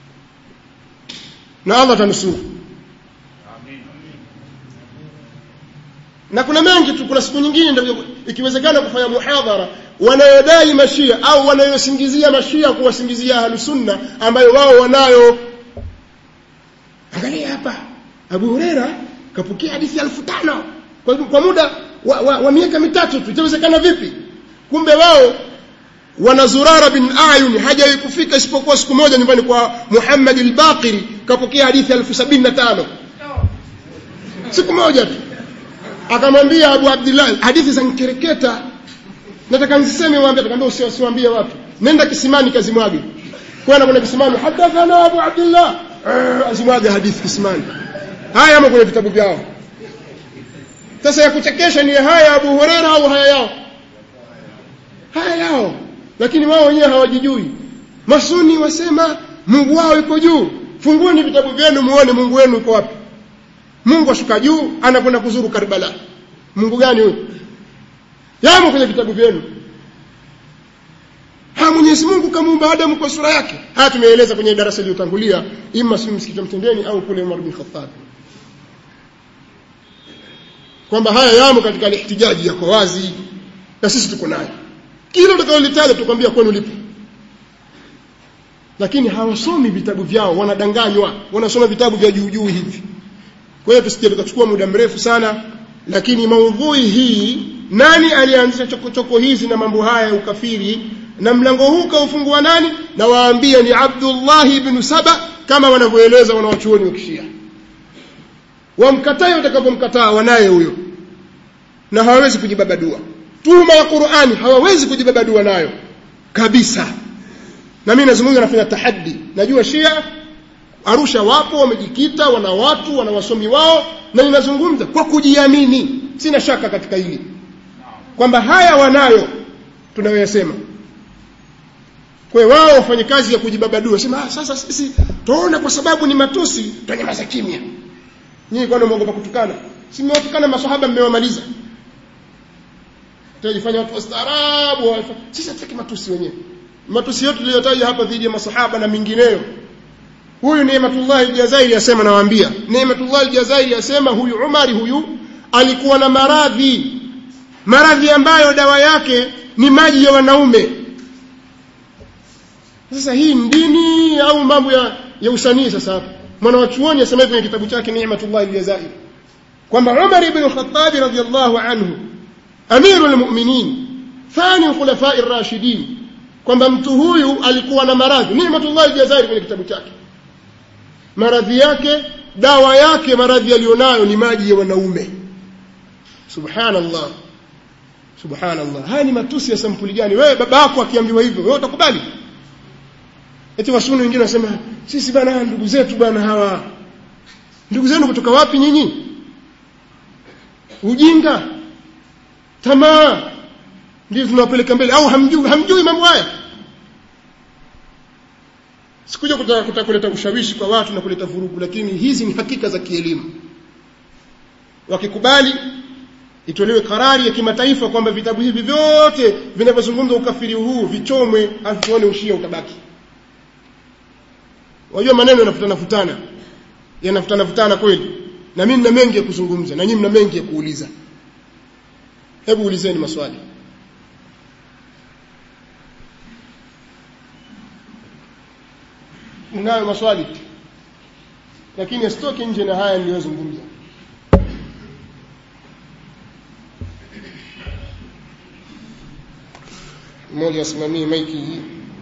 na Allah atanusuru. Na kuna mengi tu, kuna siku nyingine ndio ikiwezekana kufanya muhadhara wanayodai mashia au wanayosingizia mashia kuwasingizia ahlus sunna ambayo wao wanayo. Angalia hapa, Abu Huraira kapokea hadithi 1500 kwa muda wa miaka mitatu tu. Itawezekana vipi? Kumbe wao wana Zurara bin Ayun hajawahi kufika isipokuwa siku moja nyumbani kwa Muhammad al-Baqiri, kapokea hadithi 1075 siku moja tu. Akamwambia Abu Abdullah, hadithi za nkereketa nataka niseme, waambie. Akamwambia usiwaambie watu, nenda kisimani kazimwage. Kwani kuna kisimani, hadathana Abu Abdullah, azimwage hadithi kisimani. Haya ama kwenye vitabu vyao. Sasa ya kuchekesha ni haya Abu Huraira au haya yao? Haya yao, lakini wao wenyewe hawajijui. Masuni wasema Mungu wao yuko juu. Fungueni vitabu vyenu muone Mungu wenu yuko wapi. Mungu ashuka juu anakwenda kuzuru Karbala. Mungu gani huyo? Yamo kwenye vitabu vyenu. Mwenyezi Mungu kamuumba Adamu kwa sura yake. Haya tumeeleza kwenye darasa lililotangulia, imma si msikiti Mtendeni au kule Umar bin Khattab, kwamba haya yamo katika al-ihtijaji yako wazi, na sisi tuko nayo. Kila tutakalotaja tukwambia kwenu lipo. Lakini hawasomi vitabu vyao, wanadanganywa, wanasoma vitabu vya juu hivi. Kwa hiyo tusije tukachukua muda mrefu sana, lakini maudhui hii, nani alianzisha chokochoko hizi na mambo haya ya ukafiri, na mlango huu kaufungua nani? Na waambia ni Abdullah ibn Saba, kama wanavyoeleza wanawachuoni wa Kishia. Wamkataa utakapomkataa wanaye huyo, na hawawezi kujibabadua. Tuhuma ya Qur'ani hawawezi kujibabadua nayo kabisa. Na mimi nazungumza, nafanya tahaddi. Najua Shia Arusha wapo wamejikita, wana watu, wana wasomi wao, na ninazungumza kwa kujiamini. Sina shaka katika hili kwamba haya wanayo tunayosema. Kwa hiyo wao wafanye kazi ya kujibabadua, sema sasa sisi tuona kwa sababu ni matusi tutanyamaza kimya. Nyinyi kwani mwogopa kutukana? Si mmewatukana maswahaba, mmewamaliza. Tutajifanya watu wastaarabu, sisi hataki matusi wenyewe. Matusi yote tuliyotaja hapa dhidi ya maswahaba na mingineyo. Huyu Neematullah al-Jazairi asema, nawaambia, Neematullah al-Jazairi asema huyu Umari huyu alikuwa na maradhi ambayo dawa yake ni maji ya wanaume. Sasa hii dini au mambo ya usanii? Sasa mwana wachuoni asema kwenye kitabu chake Neematullah al-Jazairi kwamba Umar ibn Khattab radhiyallahu anhu amirul mu'minin thani khulafa'i ar-rashidin, kwamba mtu huyu alikuwa na maradhi. Neematullah al-Jazairi kwenye kitabu chake, maradhi yake, dawa yake, maradhi alionayo ni maji ya wanaume. Subhanallah, subhanallah. Haya ni matusi ya sampuli gani? Wewe baba yako akiambiwa hivyo wewe utakubali? Eti wasuni wengine wasema sisi bana ndugu zetu bana hawa. Ndugu zenu kutoka wapi nyinyi? Ujinga. tamaa ndio tunawapeleka mbele, au hamjui mambo haya. Sikuja kuleta ushawishi kwa watu na kuleta vurugu, lakini hizi ni hakika za kielimu. Wakikubali itolewe karari ya kimataifa kwamba vitabu hivi vyote vinavyozungumza ukafiri huu vichomwe, tuone ushia utabaki. Wajua maneno yanafutana kweli, na mimi nina mengi ya kuzungumza na nyinyi mna mengi ya kuuliza. Hebu ulizeni maswali. Mnayo maswali? Lakini asitoke nje na haya niliyozungumza. Mmoja asimamie maiki hii.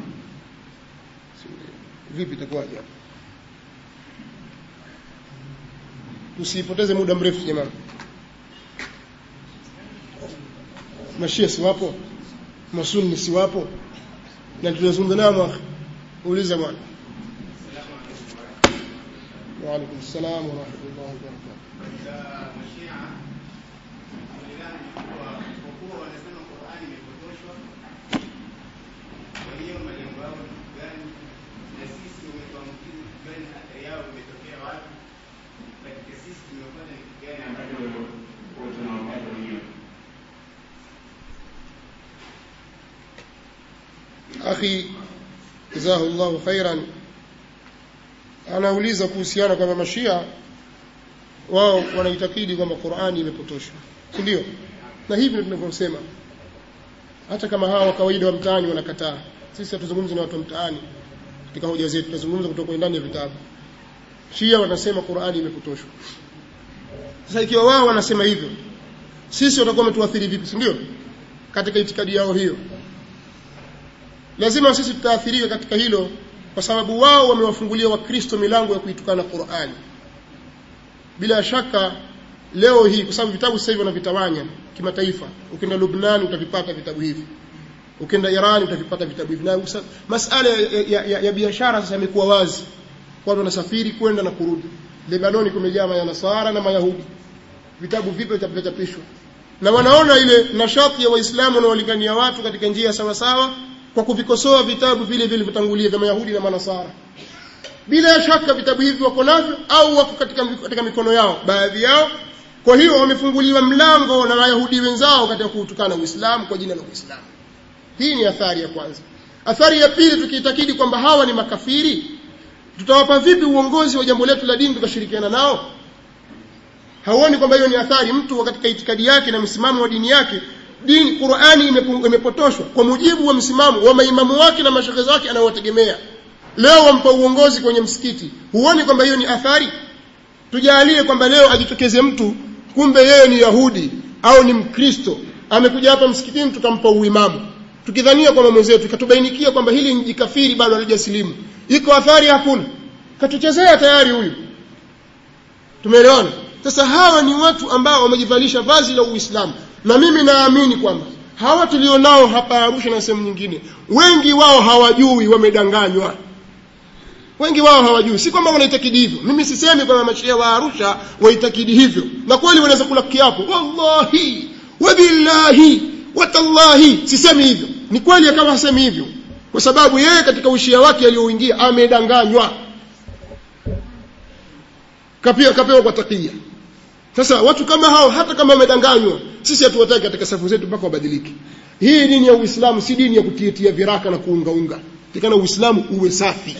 Vipi itakuwaje hapa? Usipoteze muda mrefu jamani. Mashia si wapo? Masunni si wapo? Na tunazungumza nao, uliza bwana. Wa alaykum assalam wa rahmatullahi wa barakatuh. Mashia kwa wanasema Qur'ani imepotoshwa. Kwa hiyo malengo yao ni gani? Na sisi umetuamkia gani hata yao imetokea wapi? Katika sisi tumefanya kitu gani ambacho tunawapata wenyewe? Akhi jazahullahu khairan anauliza kuhusiana kwamba Mashia wao wanaitakidi kwamba Qur'ani imepotoshwa, si ndio? Na hivi tunavyosema, hata kama hawa kawaida wa mtaani wanakataa, sisi hatuzungumzi na watu wa mtaani katika hoja zetu, tunazungumza kutoka ndani ya vitabu. Shia wanasema Qur'ani imepotoshwa. Sasa ikiwa wao wanasema hivyo, sisi watakuwa wametuathiri vipi, si ndio? Katika itikadi yao hiyo lazima sisi tutaathiriwe katika hilo, kwa sababu wao wamewafungulia Wakristo milango ya kuitukana Qur'ani. Bila shaka leo hii, kwa sababu vitabu sasa hivi wanavitawanya kimataifa, ukienda Lebanon utavipata vitabu hivi, ukienda Iran utavipata vitabu hivi, na masuala ya biashara sasa yamekuwa wazi, watu wanasafiri kwenda na kurudi. Lebanon kumejaa ya Nasara na Mayahudi, vitabu vipi vitachapishwa, na wanaona ile nashati ya Waislamu na walingania watu katika njia sawa sawa kwa kuvikosoa vitabu vile vile vitangulia vya Mayahudi na Manasara. Bila shaka vitabu hivi wako navyo au wako katika mikono yao baadhi yao. Kwa hiyo wamefunguliwa mlango na Wayahudi wenzao katika kuutukana Uislamu kwa jina la Uislamu. Hii ni athari ya kwanza. Athari ya pili, tukiitakidi kwamba hawa ni makafiri, tutawapa vipi uongozi wa jambo letu la dini tukashirikiana nao? Haoni kwamba hiyo ni athari? Mtu katika itikadi yake na msimamo wa dini yake, dini Qur'ani imepotoshwa kwa mujibu wa msimamo wa maimamu wake na mashehe zake anaowategemea, leo wampa uongozi kwenye msikiti, huoni kwamba hiyo ni athari? Tujalie kwamba leo ajitokeze mtu kumbe yeye ni Yahudi au ni Mkristo, amekuja hapa msikitini tukampa uimamu, tukidhania kwamba mwenzetu katubainikia kwamba hili ni kafiri bado halijasilimu, iko athari? Hakuna, katuchezea tayari huyu. Tumeelewana? Sasa hawa ni watu ambao wamejivalisha vazi la Uislamu, na mimi naamini kwamba hawa tulionao hapa Arusha na sehemu nyingine, wengi wao hawajui, wamedanganywa. Wengi wao hawajui, si kwamba wanaitakidi hivyo. Mimi sisemi kwamba Mashia wa Arusha waitakidi hivyo, na kweli wanaweza kula kiapo wallahi wa billahi wa tallahi, sisemi hivyo. Ni kweli akawa hasemi hivyo, kwa sababu yeye katika ushia wake alioingia amedanganywa, kapewa kwa takia. Sasa watu kama hao, hata kama wamedanganywa, sisi hatuwataki katika safu zetu mpaka wabadilike. Hii dini ya Uislamu si dini ya kutiatia viraka na kuungaunga. Tikana Uislamu uwe safi.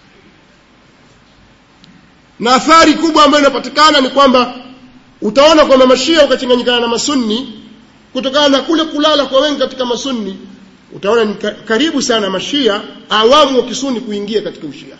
Na athari kubwa ambayo inapatikana ni kwamba utaona kwamba Mashia ukachanganyikana na Masunni, kutokana na kule kulala kwa wengi katika Masunni, utaona ni karibu sana Mashia awamu wa Kisuni kuingia katika Ushia,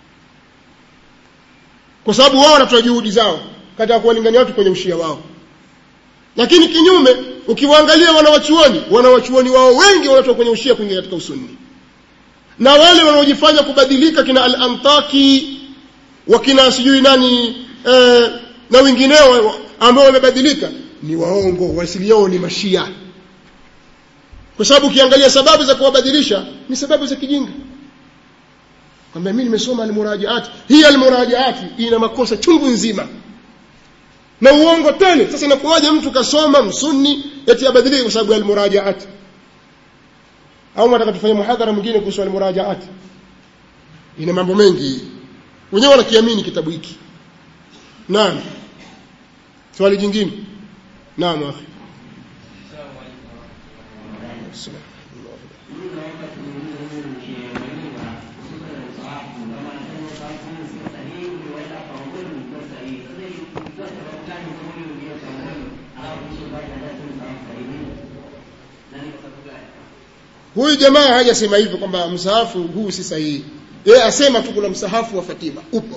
kwa sababu wao wanatoa juhudi zao katika kuwalingania watu kwenye Ushia wao. Lakini kinyume, ukiwaangalia wanawachuoni wao wengi wanatoka kwenye Ushia kuingia katika Usunni, na wale wanaojifanya kubadilika kina Al-Antaki wakina sijui nani na wengineo ambao wamebadilika ni waongo, wasili yao ni Mashia. Kwa sababu ukiangalia sababu za kuwabadilisha ni sababu za kijinga. Kwamba mimi nimesoma al-murajaat, hii al-murajaat ina makosa chungu nzima na uongo tele. Sasa inakuwaje mtu kasoma Msunni eti abadilike kwa sababu ya almurajaat. Au nataka tufanye muhadhara mwingine kuhusu almurajaat. Ina mambo mengi. Wenyewe wanakiamini kitabu hiki. Naam. Swali jingine. Naam akhi. Huyu jamaa hajasema hivyo kwamba msahafu huu si sahihi. Yeye asema tu kuna msahafu wa Fatima upo.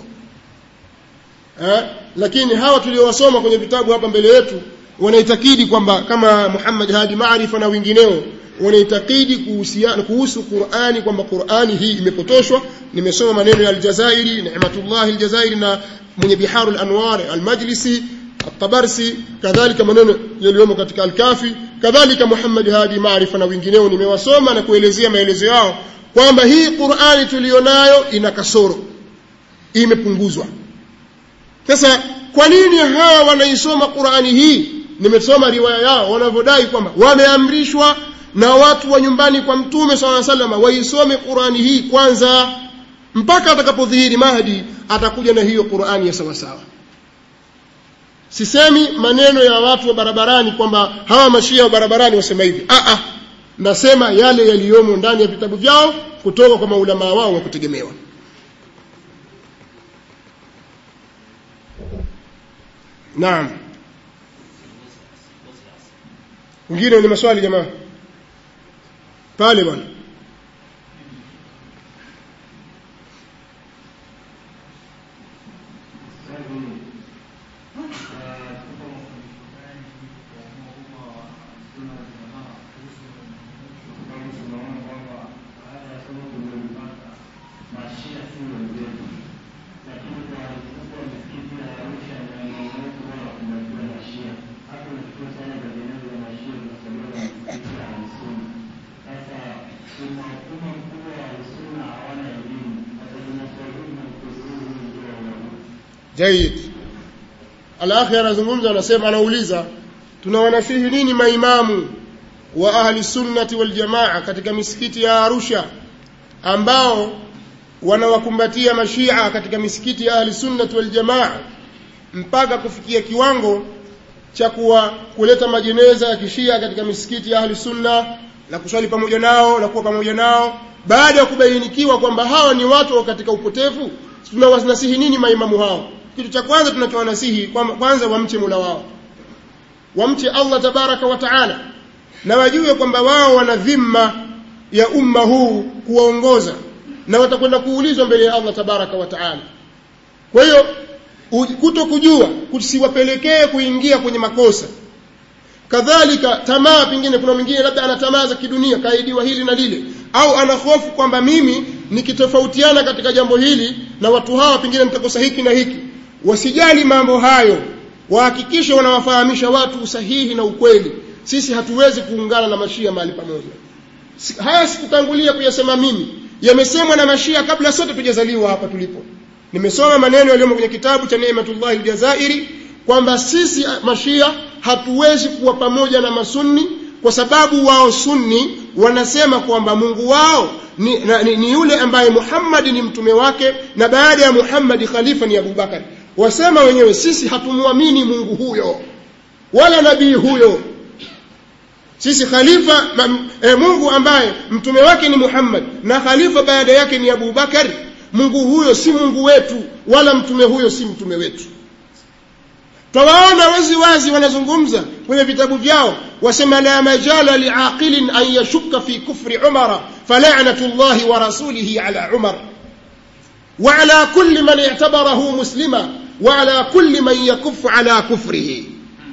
Lakini hawa tuliowasoma kwenye vitabu hapa mbele yetu wanaitakidi kwamba kama Muhammad Hadi Maarifa na wengineo wanaitakidi kuhusu Qur'ani kwamba Qur'ani hii imepotoshwa. Nimesoma maneno ya Al-Jazairi, Ni'matullah Al-Jazairi na mwenye Biharul Anwar Al-Majlisi, At-Tabarsi, kadhalika maneno yaliyomo katika Al-Kafi, kadhalika Muhammad Hadi Maarifa na wengineo nimewasoma na kuelezea maelezo yao kwamba hii Qur'ani tulionayo ina kasoro, imepunguzwa. Sasa kwa nini hawa wanaisoma Qur'ani hii? Nimesoma riwaya yao wanavodai kwamba wameamrishwa na watu wa nyumbani kwa Mtume sallallahu alaihi wasallam waisome Qur'ani hii kwanza mpaka atakapodhihiri Mahdi, atakuja na hiyo Qur'ani ya sawa sawa. Sisemi maneno ya watu wa barabarani kwamba hawa mashia wa barabarani wasema hivi. Nasema yale yaliyomo ndani ya vitabu vyao kutoka kwa maulama wao wa kutegemewa. Naam. Wengine ni maswali jamaa? Pale bwana. Jayyid. Al-akhi anazungumza anasema, anauliza tunawanasihi nini maimamu wa ahli sunnati wal jamaa katika misikiti ya Arusha ambao wanawakumbatia mashia katika misikiti ya ahli sunnati wal jamaa mpaka kufikia kiwango cha kuleta majeneza ya kishia katika misikiti ya ahli sunna na kuswali pamoja nao na kuwa pamoja nao, baada ya kubainikiwa kwamba hawa ni watu katika upotevu. Tunawanasihi nini maimamu hao? Kitu cha kwanza tunachowanasihi kwanza wamche Mola wao, wamche Allah tabaraka wa taala, na wajue kwamba wao wana dhima ya umma huu kuwaongoza na watakwenda kuulizwa mbele ya Allah tabaraka wa taala. Kwa hiyo kutokujua kusiwapelekee kuingia kwenye makosa. Kadhalika tamaa, pengine kuna mwingine labda ana tamaa za kidunia, kaidiwa hili na lile, au ana hofu kwamba mimi nikitofautiana katika jambo hili na watu hawa pengine nitakosa hiki na hiki. Wasijali mambo hayo, wahakikishe wanawafahamisha watu usahihi na ukweli. Sisi hatuwezi kuungana na mashia mahali pamoja. Haya sikutangulia kuyasema mimi, yamesemwa na mashia kabla sote tujazaliwa hapa tulipo. Nimesoma maneno yaliyomo kwenye kitabu cha Ni'matullah Al-Jazairi kwamba sisi mashia hatuwezi kuwa pamoja na masunni kwa sababu wao sunni wanasema kwamba Mungu wao ni yule ambaye Muhammad ni mtume wake na baada ya Muhammad khalifa ni Abu Bakar. Wasema wenyewe sisi hatumuamini Mungu huyo wala nabii huyo. Sisi khalifa Mungu ambaye mtume wake ni Muhammad na khalifa baada yake ni Abu Bakar, Mungu huyo si Mungu wetu wala mtume huyo si mtume wetu. Tawaona wazi wanazungumza kwenye vitabu vyao, wasema la majala liaqilin an yashukka fi kufri Umar fala'natullahi wa rasulihi ala Umar wa ala kulli man i'tabarahu muslima wa ala kulli man yakuffu ala kufrihi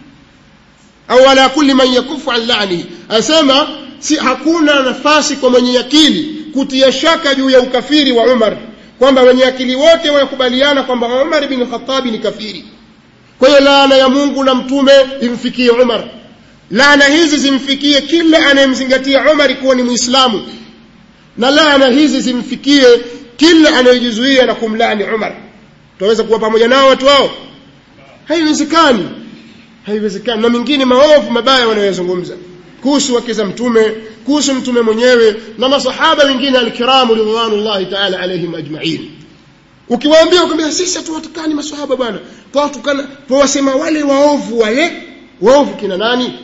au ala kulli man yakuffu an la'nihi. Asema si hakuna nafasi kwa mwenye akili kutia shaka juu ya ukafiri wa Umar, kwamba wenye akili wote wanakubaliana kwamba Umar bin Khattab ni kafiri. Kwa hiyo laana ya Mungu na mtume imfikie Umar. Laana hizi zimfikie kila anayemzingatia Umar kuwa ni Muislamu, na laana hizi zimfikie kila anayejizuia na kumlaani Umar. Tutaweza kuwa pamoja nao watu hao? Haiwezekani. haiwezekani. Na mingine maovu mabaya wanayozungumza kuhusu wake za mtume, kuhusu mtume mwenyewe na masahaba wengine al-kiramu ridwanullahi ta'ala alayhim ajma'in. Ukiwaambia ukwambia sisi hatuwatukani maswahaba bwana, tuwatukana, tuwasema wale waovu kina nani?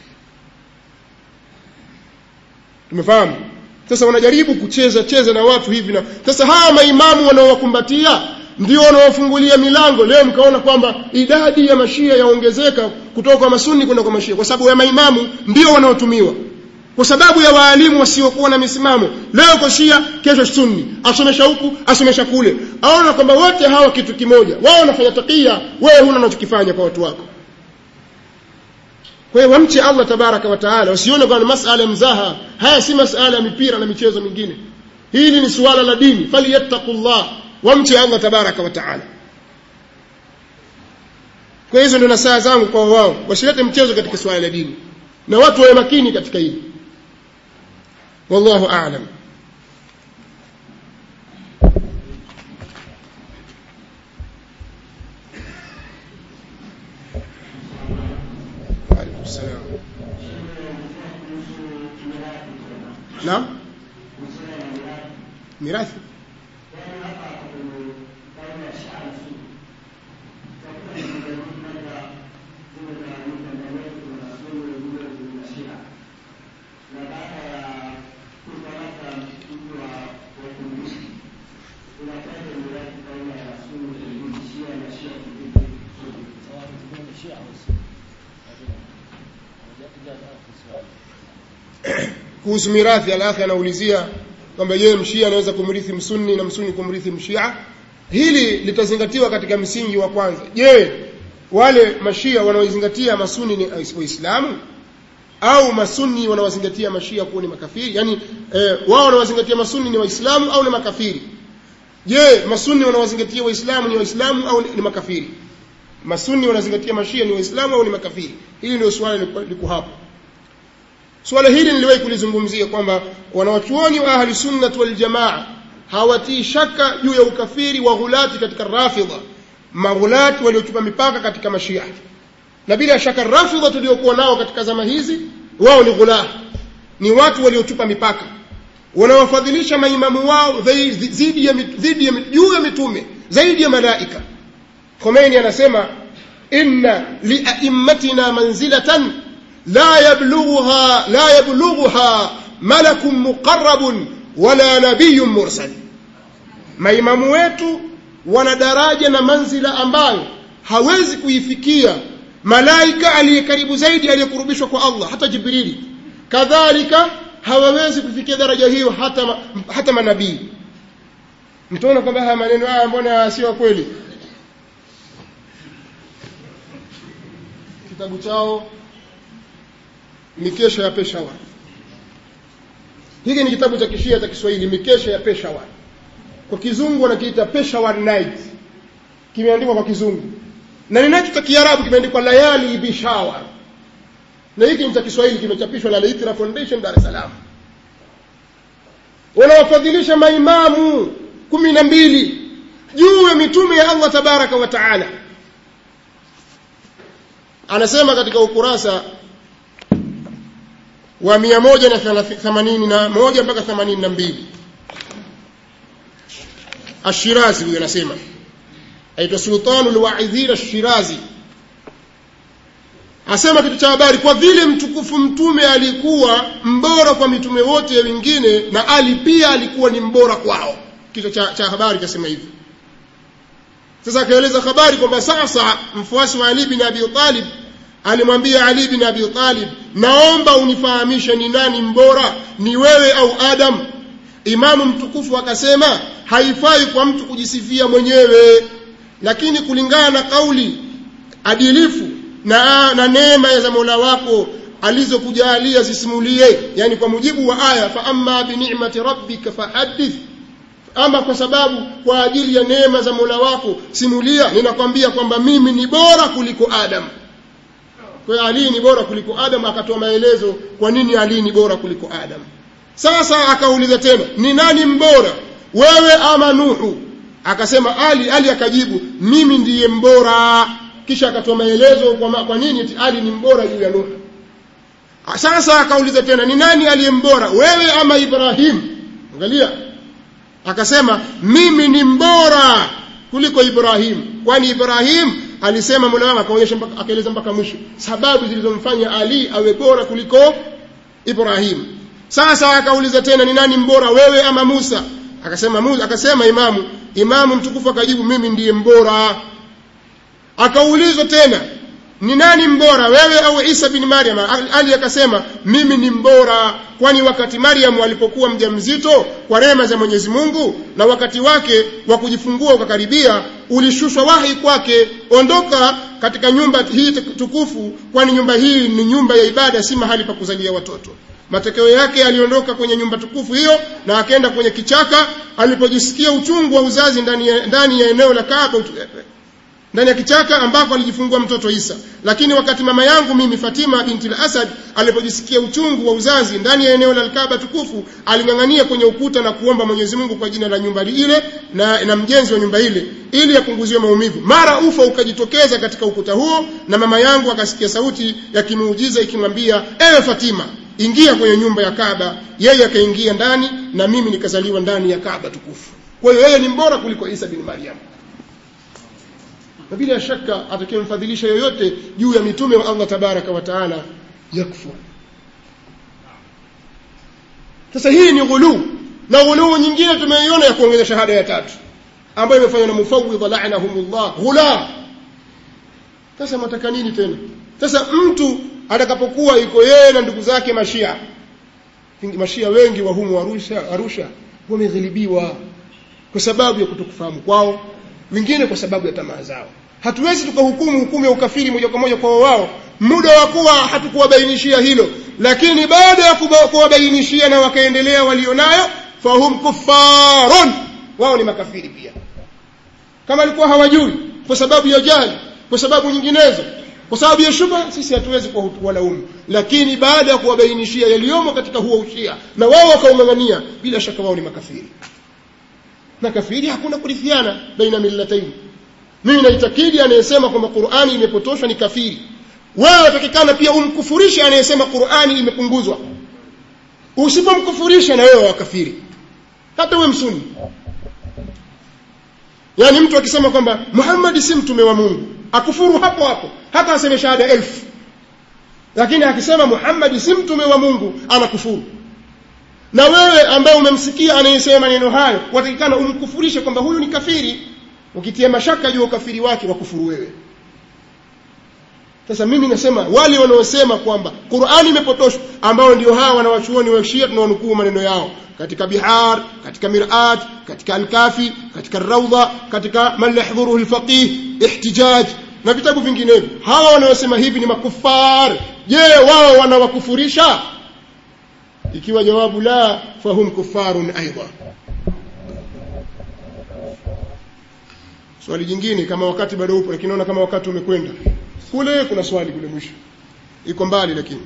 Tumefahamu? Sasa wanajaribu kucheza na watu hivi, na sasa hawa maimamu wanaowakumbatia ndio wanaofungulia milango. Leo mkaona kwamba idadi ya mashia yaongezeka kutoka kwa masunni kwenda kwa mashia, kwa sababu ya maimamu ndio wanaotumiwa, kwa sababu ya waalimu wasiokuwa na misimamo. Leo kwa shia, kesho sunni, asomesha huku asomesha kule, aona kwamba wote hawa kitu kimoja, wao wanafanya takia, wewe huna unachokifanya kwa watu wako. Kwa hiyo wamche Allah tabaraka wa taala, usione kwamba masala ya mzaha. Haya si masala ya mipira na michezo mingine, hili ni suala la dini. Falyattaqullah, wamche Allah tabaraka wa taala. Kwa hizo ndio nasaha zangu kwa wao, wasilete mchezo katika suala la dini na watu wawe makini katika hili. Wallahu a'lam. السلام. نعم ميراث kuhusu mirathi. Al-akhi anaulizia kwamba yeye mshia anaweza kumrithi msunni na msunni kumrithi mshia. Hili litazingatiwa katika msingi wa kwanza. Je, wale mashia wanaozingatia masunni ni waislamu au masunni wanawazingatia mashia kuwa ni makafiri? Yani wao wanawazingatia masunni ni waislamu au ni makafiri? Je, masunni wanawazingatia waislamu ni waislamu au ni makafiri? Masunni wanazingatia mashia ni waislamu au ni makafiri? Hili ndio swali liko hapo. Swala hili niliwahi kulizungumzia kwamba wanawachuoni wa ahli sunnah wal jamaa hawatii shaka juu ya ukafiri wa ghulati katika rafidha, maghulati waliochupa mipaka katika mashia. Na bila shaka rafidha tuliokuwa nao katika zama hizi, wao ni ghulah, ni watu waliochupa mipaka, wanawafadhilisha maimamu wao zaidi ya juu ya mitume, zaidi ya malaika. Khomeini anasema inna li'a'immatina manzilatan la yablughuha malakun muqarrabun wala nabiyyun mursal. Maimamu wetu wana daraja na manzila ambayo hawezi kuifikia malaika aliyekaribu zaidi, aliyekurubishwa kwa Allah, hata Jibrili. Kadhalika hawawezi kufikia daraja hiyo hata manabii. Mtaona kwamba haya maneno haya mbona sio kweli? Kitabu chao Mikesha ya Peshawar, hiki ni kitabu cha kishia cha Kiswahili, Mikesha ya Peshawar. Kwa kizungu wanakiita Peshawar Night, kimeandikwa kwa kizungu, na ninacho cha Kiarabu kimeandikwa Layali Bishawar, na hiki ni cha Kiswahili, kimechapishwa na Al-Itra Foundation Dar es Salaam. Wanawafadhilisha maimamu 12 juu ya mitume ya Allah tabaraka wa taala. Anasema katika ukurasa wa 181 mpaka 82, Ash-Shirazi huyo anasema, aitwa Sultanul Wa'idhin Ash-Shirazi, asema kitu cha habari, kwa vile mtukufu mtume alikuwa mbora kwa mitume wote wengine, na Ali pia alikuwa ni mbora kwao. Kitu cha habari kasema hivi. Sasa akaeleza habari kwamba sasa mfuasi wa Ali bin Abi Talib alimwambia Ali bin Abi Talib, naomba unifahamishe ni nani mbora, ni wewe au Adam? Imamu mtukufu akasema, haifai kwa mtu kujisifia mwenyewe, lakini kulingana na kauli adilifu na neema za Mola wako alizokujalia zisimulie, yani kwa mujibu wa aya, fa amma bi ni'mati rabbika fahaddith, ama kwa sababu kwa ajili ya neema za Mola wako simulia. Ninakwambia kwamba mimi ni bora kuliko Adam. Kwa Ali ni bora kuliko Adam. Akatoa maelezo kwa nini Ali ni bora kuliko Adam. Sasa akauliza tena, ni nani mbora, wewe ama Nuhu? Akasema Ali akajibu, mimi ndiye mbora. kisha akatoa maelezo kwa nini Ali ni mbora juu ya Nuh. Sasa akauliza tena, ni nani aliyembora, wewe ama Ibrahim? Angalia, akasema mimi ni mbora kuliko Ibrahim, kwani Ibrahim alisema Mola wangu, akaonyesha akaeleza mpaka mwisho sababu zilizomfanya Ali awe bora kuliko Ibrahim. Sasa akauliza tena, ni nani mbora, wewe ama Musa? Akasema Imamu mtukufu akajibu, mimi ndiye mbora. Akaulizwa tena, ni nani mbora, wewe au Isa bin Maryam? Ali akasema, mimi ni mbora, kwani wakati Maryam alipokuwa mjamzito kwa rehema za Mwenyezi Mungu na wakati wake wa kujifungua ukakaribia, ulishushwa wahi kwake, ondoka katika nyumba hii tukufu, kwani nyumba hii ni nyumba ya ibada, si mahali pa kuzalia watoto. Matokeo yake aliondoka kwenye nyumba tukufu hiyo na akaenda kwenye kichaka. Alipojisikia uchungu wa uzazi ndani ya eneo la Kaaba, ndani ya kichaka ambako alijifungua mtoto Isa. Lakini wakati mama yangu mimi Fatima binti al-Asad alipojisikia uchungu wa uzazi ndani ya eneo la Kaaba tukufu, alingangania kwenye ukuta na kuomba Mwenyezi Mungu kwa jina la nyumba ile na mjenzi wa nyumba ile ili apunguziwe maumivu. Mara ufa ukajitokeza katika ukuta huo, na mama yangu akasikia sauti ya kimuujiza ikimwambia, ewe Fatima, ingia kwenye nyumba ya Kaaba. Yeye akaingia ndani na mimi nikazaliwa ndani ya Kaaba tukufu. Kwa hiyo yeye ni mbora kuliko Isa bin Maryam. Na bila shaka atakayemfadhilisha yoyote juu ya mitume wa Allah tabaraka wa taala yakfur. Sasa hii ni ghulu, na ghulu nyingine tumeiona ya kuongeza shahada ya tatu ambayo imefanywa na mufawwidha la'anahumullah, ghula. Sasa mtaka nini tena? Sasa mtu atakapokuwa yuko yeye na ndugu zake Mashia wengi wa humu Arusha wameghilibiwa kwa sababu ya kutokufahamu kwao, wengine kwa sababu ya tamaa zao. Hatuwezi tukahukumu ya ukafiri moja kwa moja kwa wao, muda wa kuwa hatukuwabainishia hilo. Lakini baada ya kuwabainishia na wakaendelea walionayo, fahum kuffarun, wao ni makafiri pia. Kama alikuwa hawajui kwa sababu ya jahili, kwa sababu nyinginezo, kwa sababu ya shubha, sisi hatuwezi kuwalaumu. Lakini baada ya kuwabainishia yaliyomo katika huo ushia na wao wakaungangania, bila shaka wao ni makafiri. Na kafiri hakuna kurithiana baina millatayn. Mimi naitakidi anayesema kwamba Qur'ani imepotoshwa ni kafiri. Wewe utakikana pia umkufurishe anayesema Qur'ani imepunguzwa. Usipomkufurisha na wewe wakafiri, hata wewe msuni. Yani mtu akisema kwamba Muhammad si mtume wa Mungu, akufuru hapo hapo, hata aseme shahada 1000. Lakini akisema Muhammad si mtume wa Mungu, anakufuru. Na wewe ambaye umemsikia anayesema maneno hayo, watakikana umkufurishe kwamba huyu ni kafiri. Ukitia mashaka juu ukafiri wake, wakufuru wewe. Sasa mimi nasema wale wanaosema kwamba Qur'ani imepotoshwa, ambao ndio hawa wanawachuoni wa Shia tunawanukuu maneno yao katika Bihar, katika Mir'at, katika Al-Kafi, katika Rawda, katika Man Yahdhuruhu al-Faqih, Ihtijaj na vitabu vinginevyo. Hawa wanaosema hivi ni makufar. Je, wao wanawakufurisha? Ikiwa jawabu la, fahum kufarun aidha. Swali jingine, kama wakati bado upo, lakini naona kama wakati umekwenda. Kule kuna swali kule mwisho, iko mbali lakini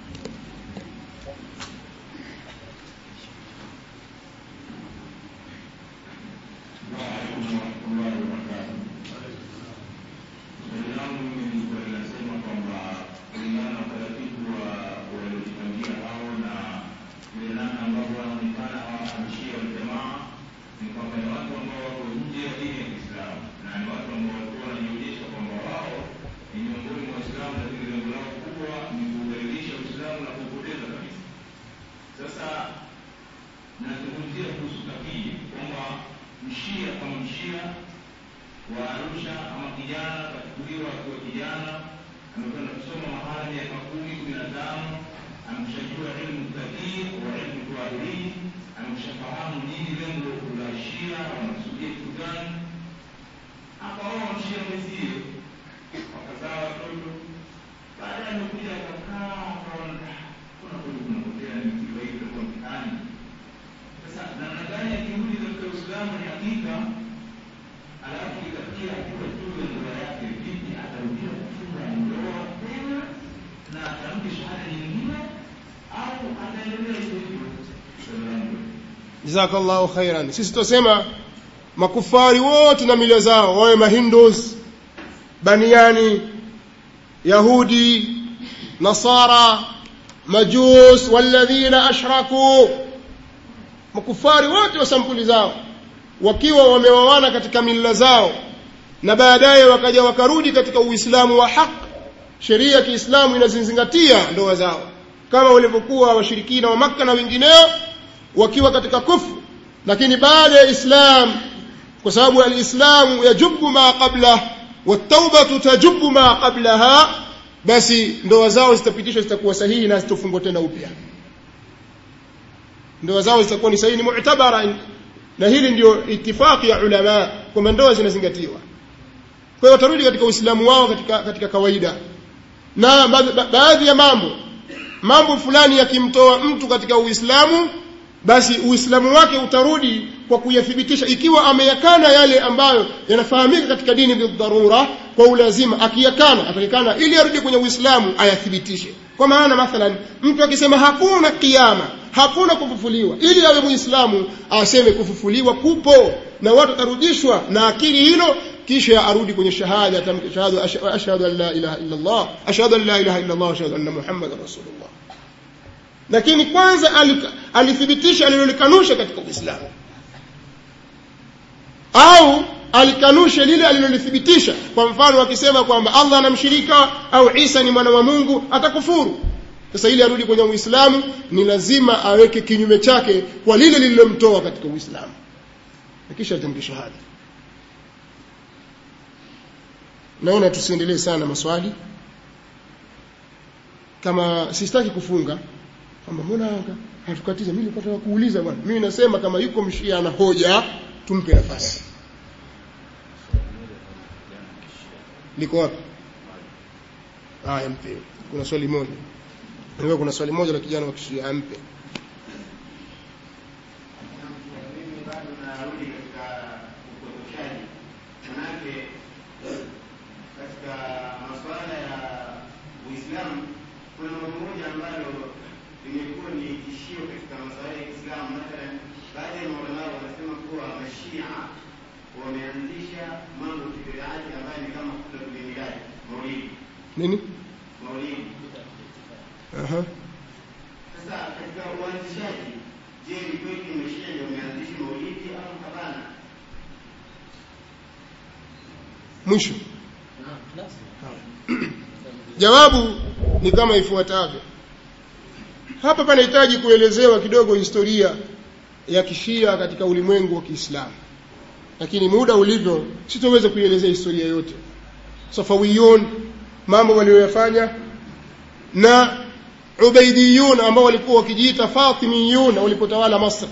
Jazakallahu khairan. Sisi tusema makufari wote na mila zao, wawe mahindus, baniani, yahudi, nasara, majus, walladhina ashraku, makufari wote wa sampuli zao wakiwa wamewawana katika mila zao na baadaye wakaja wakarudi katika Uislamu wa haki. Sheria ya Kiislamu inazingatia ndoa zao kama walivyokuwa washirikina wa Makka na wengineo wakiwa katika kufru, lakini baada ya Islam, kwa sababu al-Islamu yajubu ma qabla wat-taubatu tajubu ma qablaha, basi ndoa zao zitapitishwa, zitakuwa sahihi na zitafungwa tena upya. Ndoa zao zitakuwa ni sahihi, ni mu'tabara, na hili ndio itifaki ya ulama kwamba ndoa zinazingatiwa. Kwa hiyo watarudi katika Uislamu wao katika kawaida. Na baadhi ya mambo fulani yakimtoa mtu katika Uislamu, basi Uislamu wake utarudi kwa kuyathibitisha. Ikiwa ameyakana yale ambayo yanafahamika katika dini bidharura, kwa ulazima akiyakana, atakikana ili arudi kwenye Uislamu ayathibitishe. Kwa maana mathalan mtu akisema hakuna kiyama, hakuna kufufuliwa, ili awe Muislamu aseme kufufuliwa kupo na watu tarudishwa na akili hilo, kisha arudi kwenye shahada, ashhadu an la ilaha illa Allah, ashhadu an la ilaha illa Allah, ashhadu anna Muhammadar rasulullah. Lakini kwanza alithibitisha alilolikanusha katika Uislamu, au alikanusha lile alilolithibitisha. Kwa mfano akisema kwamba Allah anamshirika au Isa ni mwana wa Mungu, atakufuru. Sasa ili arudi kwenye Uislamu ni lazima aweke kinyume chake kwa lile lililomtoa katika Uislamu, kisha atamke shahada. Naona tusiendelee sana maswali, kama sistaki kufunga kwamba mbona hatukatiza. Mimi nilipata kuuliza bwana, mimi nasema kama yuko mshia ana hoja tumpe nafasi. Liko wapi? Mpe. Kuna swali moja. Ndio, kuna swali moja la kijana wa kishia, ampe. Mimi bado narudi katika upotoshaji. Manake katika masuala ya Uislamu kuna mambo moja ambayo limekuwa ni tishio katika masuala ya Uislamu. Mathalan, baadhi ya maulama wanasema kuwa Mashia wameanzisha mambo ya bid'ah ambayo ni kama kutokulimilai maulidi. Nini? Maulidi. Sasa katika uanzishaji, je, ni kweli Mashia ndio wameanzisha maulidi au hapana? Mwisho. Jawabu ni kama ifuatavyo. Hapa panahitaji kuelezewa kidogo historia ya kishia katika ulimwengu wa Kiislamu, lakini muda ulivyo sitoweza kuielezea historia yote. Safawiyun, mambo walioyafanya, na Ubaidiyun ambao walikuwa wakijiita Fatimiyun walipotawala Masr,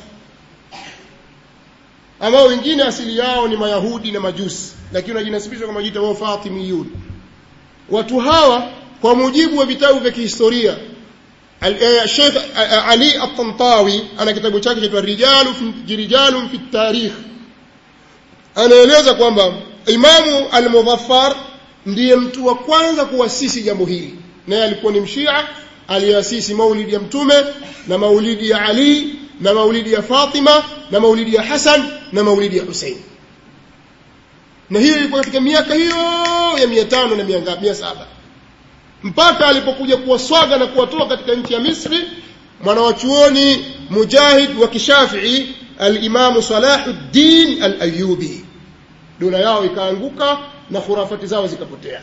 ambao wengine asili yao ni Mayahudi na Majusi, lakini wanajinasibisha kama wajiita wao Fatimiyun. Watu hawa kwa mujibu wa vitabu vya kihistoria, Sheikh Ali At-Tantawi ana kitabu chake cha Rijalun fi Tarikh, anaeleza kwamba Imamu Al-Mudhaffar ndiye mtu wa kwanza kuasisi jambo hili, naye alikuwa ni Mshia. Aliasisi maulidi ya Mtume na maulidi ya Ali na maulidi ya Fatima na maulidi ya Hasan na maulidi ya Hussein, na hiyo ilikuwa katika miaka hiyo ya 500 na 700, mpaka alipokuja kuwaswaga na kuwatoa katika nchi ya Misri mwanawachuoni mujahid wa Kishafii al-Imam Salahuddin al-Ayyubi. Dola yao ikaanguka na khurafati zao zikapotea.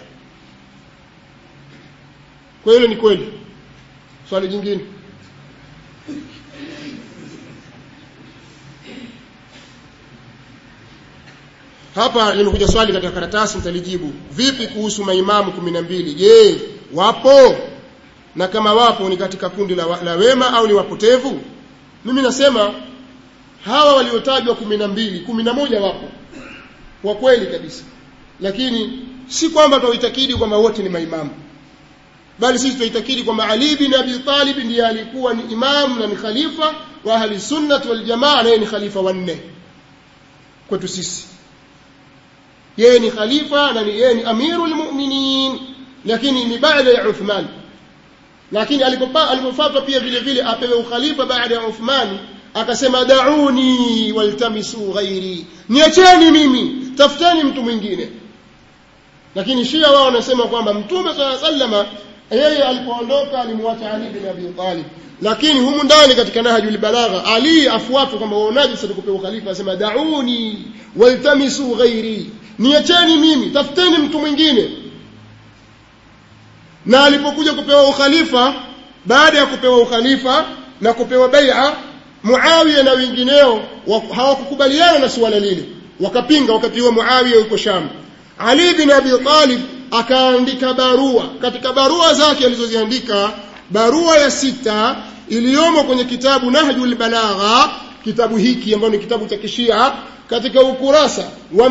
Kwa hiyo ni kweli. Swali jingine. Hapa limekuja swali katika karatasi, nitalijibu. Vipi kuhusu maimamu 12? Je, wapo? Na kama wapo ni katika kundi la wema au ni wapotevu? Mimi nasema hawa waliotajwa 12, 11 wapo kwa kweli kabisa, lakini si kwamba tuitakidi kwamba wote ni maimamu, bali sisi tuitakidi kwamba Ali bin Abi Talib ndiye alikuwa ni imam na ni khalifa wa ahli sunnah wal jamaa, na ni khalifa wa 4 kwetu sisi. Yeye ni khalifa na yeye ni amirul mu'minin, lakini ni baada ya Uthman. Lakini alipofatwa pia vile vile apewe ukhalifa baada ya Uthman, akasema da'uni waltamisu ghairi, niacheni mimi, tafuteni mtu mwingine. lakini Shia wao wanasema kwamba Mtume sallallahu alaihi wasallam yeye alipoondoka alimwacha Ali bin Abi Talib, lakini humu ndani katika Nahjul Balagha Ali afuatwa kwamba waonaje sasa kupewa khalifa, asema dauni waltamisu ghairi, niacheni mimi, tafuteni mtu mwingine. Na alipokuja kupewa ukhalifa, baada ya kupewa ukhalifa na kupewa bai'a, Muawiya na wengineo hawakukubaliana na suala lile, wakapinga, wakati huo Muawiya yuko Sham. Ali bin Abi Talib akaandika barua. Katika barua zake alizoziandika, barua ya 6 iliyomo kwenye kitabu Nahjul Balagha, kitabu hiki ambacho ni kitabu cha Kishia, katika ukurasa wa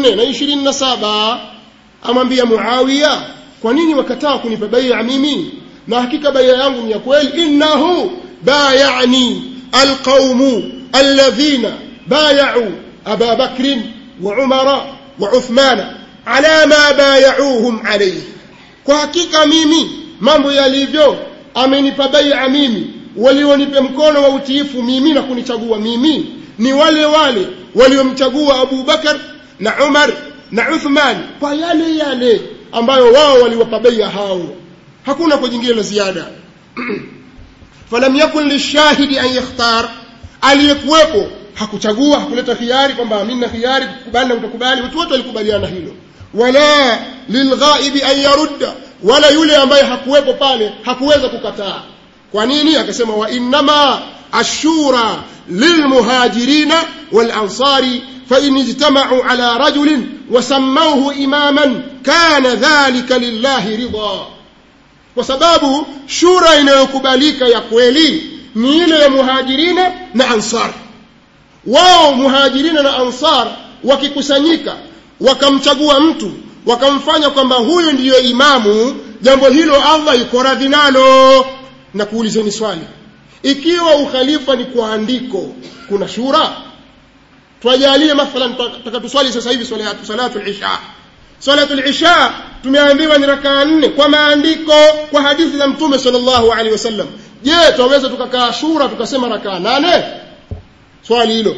427 amwambia Muawiya, kwa nini wakataa kunipa bai'a mimi? Na hakika bai'a yangu ni ya kweli. Innahu bay'ani alqaumu alladhina bay'u Aba Bakr wa Umara wa Uthmana ala ma bay'uhum alayhi, kwa hakika mimi mambo yalivyo amenipa bai'a mimi, walionipa mkono wa utiifu mimi na kunichagua mimi ni wale wale waliomchagua Abu Bakar na Umar na Uthman kwa yale yale ambayo wao waliwapa bai'a hao, hakuna kwa jingine la ziada. Falam yakun lishahidi an yakhtar, aliyekuwepo hakuchagua, hakuleta khiari kwamba mimi na khiari kukubali na kutakubali, watu wote walikubaliana hilo. Wala lilghaibi an yarudda, wala yule ambaye hakuwepo pale hakuweza kukataa. Kwa nini? Akasema wa innama ashura lilmuhajirina wal ansari fa in ijtama'u ala rajulin wa sammawhu imaman kana dhalika lillahi ridha. Kwa sababu shura inayokubalika ya kweli ni ile ya muhajirina na ansar. Wao muhajirina na ansar wakikusanyika wakamchagua mtu wakamfanya kwamba huyu ndiyo imamu, jambo hilo Allah yuko radhi nalo. Na kuulizeni swali, ikiwa ukhalifa ni kwa andiko, kuna shura? Tujalie mathalan takatuswali sasa hivi salatul isha. Salatul isha tumeambiwa ni rakaa 4 kwa maandiko, kwa hadithi za Mtume sallallahu alaihi wasallam. Je, tuweza tukakaa shura tukasema rakaa 8? Swali hilo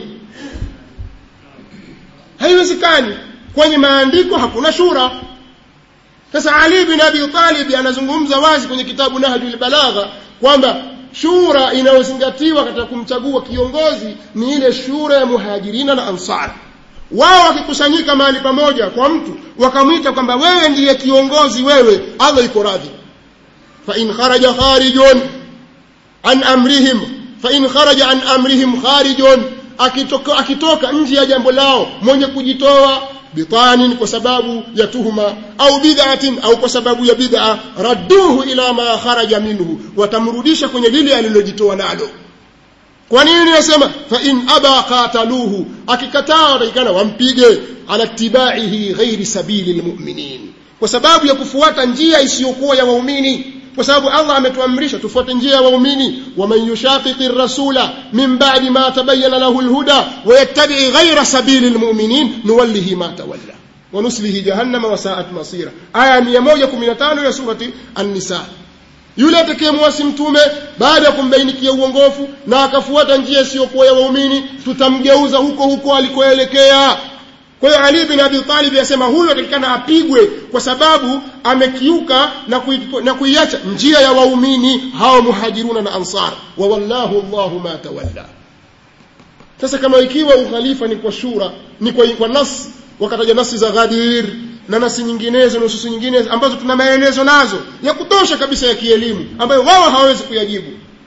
haiwezekani, kwenye maandiko hakuna shura. Sasa Ali bin Abi Talib anazungumza wazi kwenye kitabu Nahjul Balagha kwamba shura inayozingatiwa katika kumchagua kiongozi ni ile shura ya muhajirina na ansar. Wao wakikusanyika mahali pamoja kwa mtu wakamwita kwamba wewe ndiye kiongozi, wewe, Allah yuko radhi. Fa in kharaja kharijun an amrihim, fa in kharaja an amrihim kharijun, akitoka nje ya jambo lao mwenye kujitoa, bitanin kwa sababu ya tuhuma, au bid'atin au kwa sababu ya bid'a, radduhu ila ma kharaja minhu, watamrudisha kwenye lile alilojitoa nalo. Kwa nini nasema fa in aba qataluhu, akikataa watakana wampige, ala tibaihi ghairi sabilil mu'minin, kwa sababu ya kufuata njia isiyokuwa ya waumini. Kwa sababu Allah ametuamrisha tufuate njia ya waumini, wa man yushaqiqir rasula min ba'di ma tabayyana lahu alhuda wa yattabi' ghayra sabilil mu'minin nuwallihi ma tawalla wa nuslihi jahannama wa sa'at masira. Aya 115 ya surati An-Nisa. Yule atakayemwasi mtume baada ya kumbainikia uongofu na akafuata njia isiyokuwa ya waumini, tutamgeuza huko huko alikoelekea. Kwa hiyo Ali bin Abi Talib yasema huyo atakikana apigwe kwa sababu amekiuka na kuiacha njia ya waumini hao muhajiruna na ansar, wa wallahu Allahu ma tawalla. Sasa kama ikiwa ukhalifa ni kwa shura, ni kwa nasi, wakataja nasi za Ghadir na nasi nyinginezo, nususu nyingine ambazo tuna maelezo nazo ya kutosha kabisa ya kielimu ambayo wao hawawezi kuyajibu.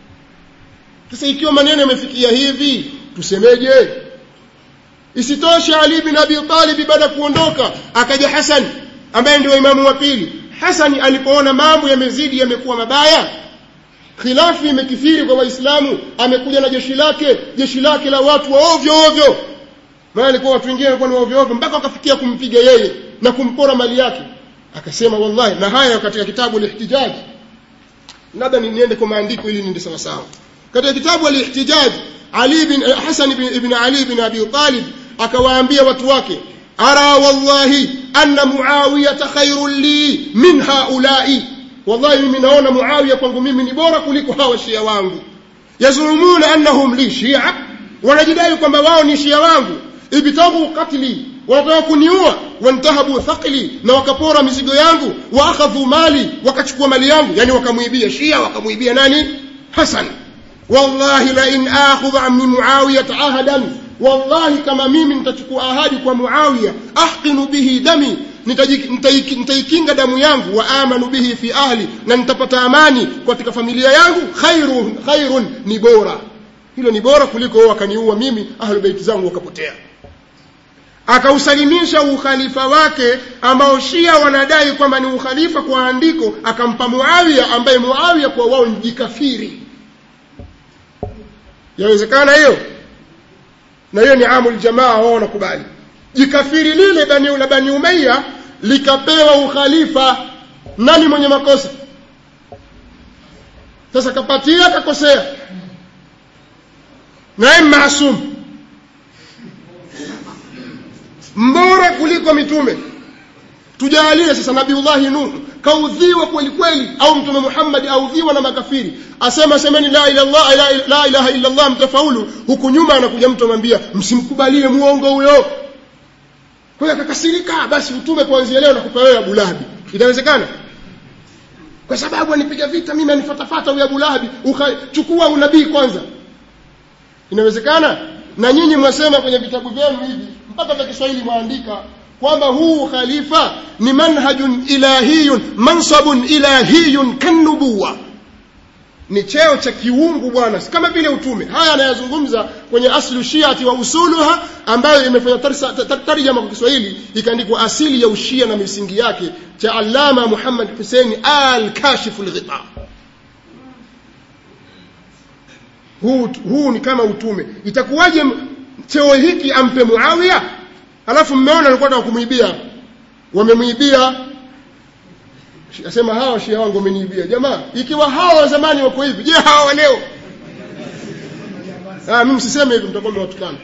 Sasa ikiwa maneno yamefikia hivi, tusemeje? Isitoshe Ali bin Abi Talib baada kuondoka akaja Hasan ambaye ndio imamu wa pili. Hasan alipoona mambo yamezidi, yamekuwa mabaya, khilafi imekithiri kwa Waislamu, amekuja na jeshi lake la watu wa ovyo ovyo. Maana alikuwa watu wengine walikuwa ni ovyo ovyo mpaka wakafikia kumpiga yeye na kumpora mali yake. Akasema wallahi, na haya katika kitabu al-Ihtijaj, labda niende kwa maandiko ili niende sawa sawa. Katika kitabu al-Ihtijaj, Hasan ibn Ali bin Abi Talib akawaambia watu wake, ara wallahi anna Muawiya khairul li min haula'i, wallahi mimi naona Muawiya kwangu mimi ni bora kuliko hawa Shia wangu. Yazumuna annahum li Shia, wanajidai kwamba wao ni Shia wangu. Ibtagu qatli, wanataka kuniua, wantahabu thaqli, na wakapora mizigo yangu, wa akhadhu mali, wakachukua mali yangu, yani wakamuibia Shia, wakamuibia nani? Hasan. Wallahi la in akhudha ammi Muawiyah ahadan, wallahi kama mimi nitachukua ahadi kwa Muawiya, ahqinu bihi dami, nitaikinga damu yangu, wa amanu bihi fi ahli, na nitapata amani katika familia yangu, khairun, ni bora. Hilo ni bora kuliko wao wakaniua mimi, ahli baiti zangu wakapotea. Akausalimisha ukhalifa wake ambao Shia wanadai kwamba ni ukhalifa kwa andiko, akampa Muawiya, ambaye Muawiya kwa wao ni kafiri. Yawezekana hiyo? Na hiyo ni amul jamaa, wao wanakubali. Jikafiri lile Bani Umayya likapewa ukhalifa. Nani mwenye makosa? Sasa kapatia kakosea, naye maasum, mbora kuliko mitume. Tujalie sasa Nabiullah Nuh kaudhiwa kweli kweli, au Mtume Muhammad audhiwa na makafiri, asema semeni la ilaha illa Allah mtafaulu, huku nyuma anakuja mtu amwambia msimkubalie muongo huyo. Kwa hiyo akakasirika, basi utume kuanzia leo nakupa wewe Abu Lahab. Inawezekana? Kwa sababu anipiga vita mimi, anifatafata huyo Abu Lahab, chukua unabii kwanza. Inawezekana? Na nyinyi mwasema kwenye vitabu vyenu hivi, mpaka vya Kiswahili mwaandika kwamba huu khalifa ni manhajun ilahiyun, mansabun ilahiyun kanubuwa, ni cheo cha kiungu bwana, kama vile utume. Haya anayazungumza kwenye aslu shiati wa usuluha, ambayo imefanya tarjama kwa Kiswahili ikaandikwa asili ya ushia na misingi yake, cha Allama Muhammad Hussein al-Kashif al-Ghita. Huu ni kama utume. Itakuwaje cheo hiki ampe Muawiya? Alafu mmeona alikuwa anataka kumuibia, wamemuibia. Asema hawa Shia wangu wameniibia. Jamaa, ikiwa hawa wa zamani wako hivi, je hawa leo? Mimi siseme hivi, mtakuwa mwatukana.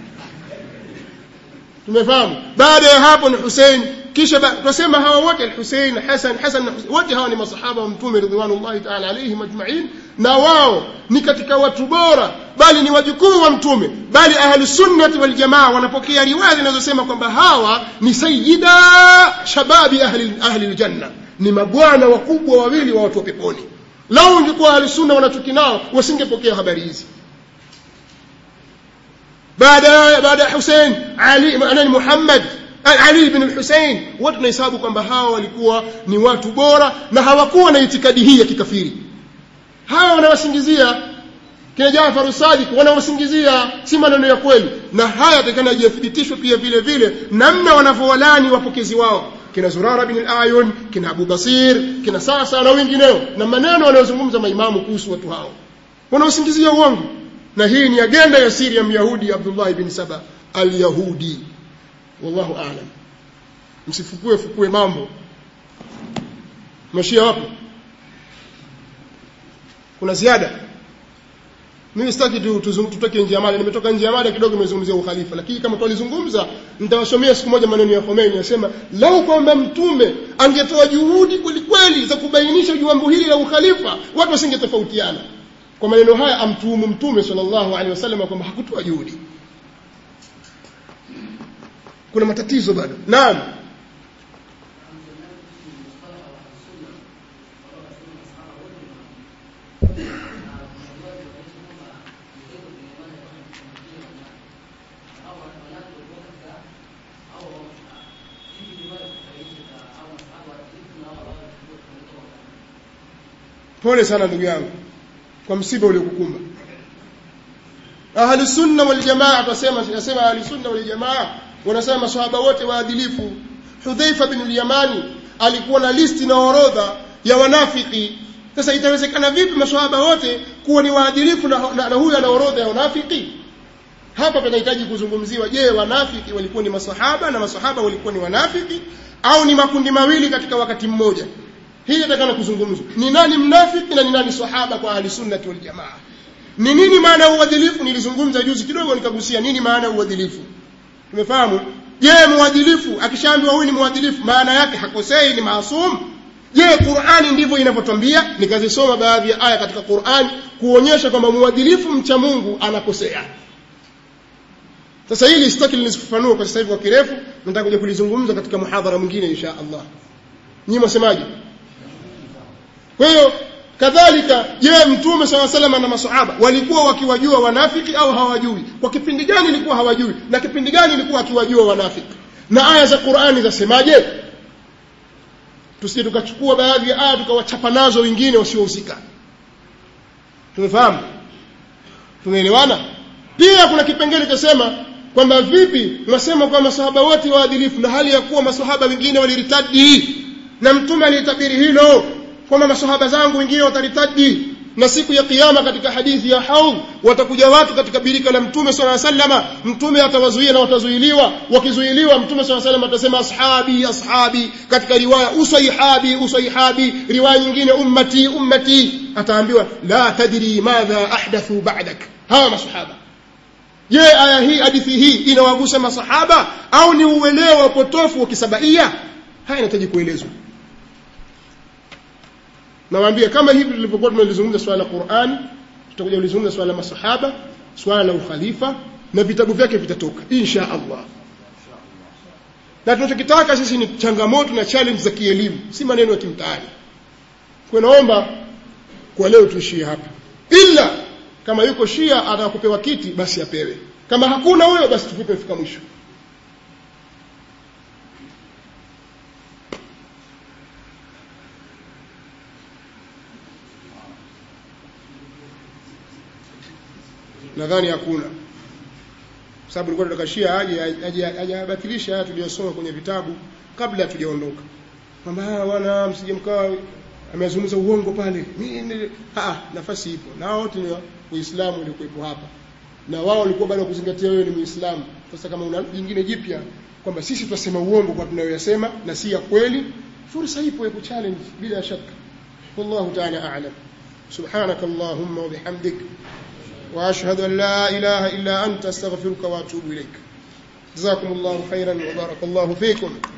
Tumefahamu? Baada ya hapo ni Hussein, kisha tunasema hawa wote Hussein, Hasan wote hawa ni masahaba wa Mtume ridwanullahi ta'ala alayhim ajma'in, na wao ni katika watu bora, bali ni wajukuu wa Mtume. Bali ahli sunnah wal jamaa wanapokea riwaya zinazosema kwamba hawa ni sayyida shababi ahli aljanna, ni mabwana wakubwa wawili wa watu wa peponi. Lao ungekuwa ahli sunna wanachuki nao, wasingepokea habari hizi. Baada Hussein, Ali Muhammad Ali ibn al-Hussein, watu tunahesabu kwamba hawa walikuwa ni watu bora na hawakuwa na itikadi hii ya kikafiri. Hawa wanawasingizia kina Jaafar as-Sadiq, wanawasingizia si maneno ya kweli, na haya yatakana yathibitishwe pia vile vile namna wanavyowalani wapokezi wao, kina Zurara bin al-Ayun, kina Abu Basir, kina Sasa na wengineo, na maneno wanayozungumza maimamu kuhusu watu hao, wanawasingizia uongo. Na hii ni agenda ya siri ya Myahudi Abdullah ibn Saba al-Yahudi. Wallahu a'lam. Msifukue mambo. Mashia wapo? Kuna ziada? Mimi sitaki tutoke nje ya mada. Nimetoka nje ya mada kidogo, nimezungumzia ukhalifa, lakini kama tulizungumza, nitawasomea siku moja maneno ya Khomeini, anasema lau kwamba Mtume angetoa juhudi kweli za kubainisha jambo hili la ukhalifa, watu wasingetofautiana. Kwa maneno haya amtuhumu Mtume sallallahu alaihi wasallam kwamba hakutoa juhudi. Kuna matatizo bado. Naam. Pole sana ndugu yangu kwa msiba uliokukumba. Ahli sunna wal jamaa tunasema ahli sunna wal jamaa wanasema maswahaba wote waadilifu. Hudhaifa bin al-Yamani alikuwa na listi na orodha ya wanafiki. Sasa itawezekana vipi maswahaba wote kuwa ni waadilifu na huyu ana orodha ya wanafiki? Hapa tunahitaji kuzungumziwa, je, wanafiki walikuwa ni maswahaba na maswahaba walikuwa ni wanafiki, au ni makundi mawili katika wakati mmoja? Hii inatakana kuzungumzwa. Ni nani mnafiki na ni nani swahaba kwa ahli sunnah wal jamaa? Ni nini maana ya uadilifu? Nilizungumza juzi kidogo nikagusia nini maana ya uadilifu. Tumefahamu? Je, muadilifu akishaambiwa huyu ni muadilifu maana yake hakosei, ni maasum? Je, Qur'ani ndivyo inavyotwambia? Nikazisoma baadhi ya aya katika Qur'ani. Qur'an kuonyesha kwamba muadilifu mcha Mungu anakosea. Sasa hili sitaki nisifafanue kwa sasa hivi kwa kirefu, nataka kuja kulizungumza katika muhadhara mwingine insha Allah. Nyinyi msemaje? Kwa hiyo kadhalika, je, Mtume SAW na maswahaba walikuwa wakiwajua wanafiki au hawajui? Kwa kipindi gani ilikuwa hawajui na kipindi gani ilikuwa akiwajua wanafiki? Na aya za Qur'ani zasemaje? Tusije tukachukua baadhi ya aya tukawachapa nazo wengine wasiohusika. Tumefahamu? Tumeelewana? Pia kuna kipengele kinasema kwamba vipi tunasema kwa maswahaba wote waadilifu na hali ya kuwa maswahaba wengine waliritadi, na Mtume alitabiri hilo kwamba maswahaba zangu wengine wataritadi, na siku ya kiyama katika hadithi ya Haudh watakuja watu katika birika la Mtume sallallahu alaihi wasallam, Mtume atawazuia na watazuiliwa. Wakizuiliwa Mtume sallallahu alaihi wasallam atasema ashabi ashabi, katika riwaya usayhabi usayhabi, riwaya nyingine ummati ummati. Ataambiwa la tadri madha ahdathu ba'dak, hawa maswahaba. Je, aya hii hadithi hii inawagusa masahaba au ni uelewa potofu wa kisabaia? Haya inahitaji kuelezwa. Nawaambia kama hivi tulipokuwa tumelizungumza swala la Qur'an, tutakuja kulizungumza swala la masahaba, swala la ukhalifa, na vitabu vyake vitatoka insha Allah. Na tunachokitaka sisi ni changamoto na challenge za kielimu, si maneno ya kimtaani. Kwa naomba kwa leo tuishie hapa. Ila kama yuko Shia atakupewa kiti basi apewe. Kama hakuna huyo basi tufupe fika mwisho. Nadhani hakuna. Sababu nilikuwa nataka Shia aje abatilisha haya tuliyosoma kwenye vitabu kabla hatujaondoka. Kwamba wana msije mkawa amezungumza uongo pale. Mimi nafasi ipo. Na wote ni Waislamu walikuwa hapa. Na wao walikuwa bado kuzingatia wewe ni Muislamu. Sasa kama una jingine jipya kwamba sisi tunasema uongo kwa tunayoyasema na si ya kweli, fursa ipo ya kuchallenge bila shaka. Wallahu ta'ala a'lam. Subhanakallahumma wa bihamdik wa ashhadu an la ilaha illa anta astaghfiruka wa atubu ilaik. Jazakumullahu khairan wa barakallahu fikum.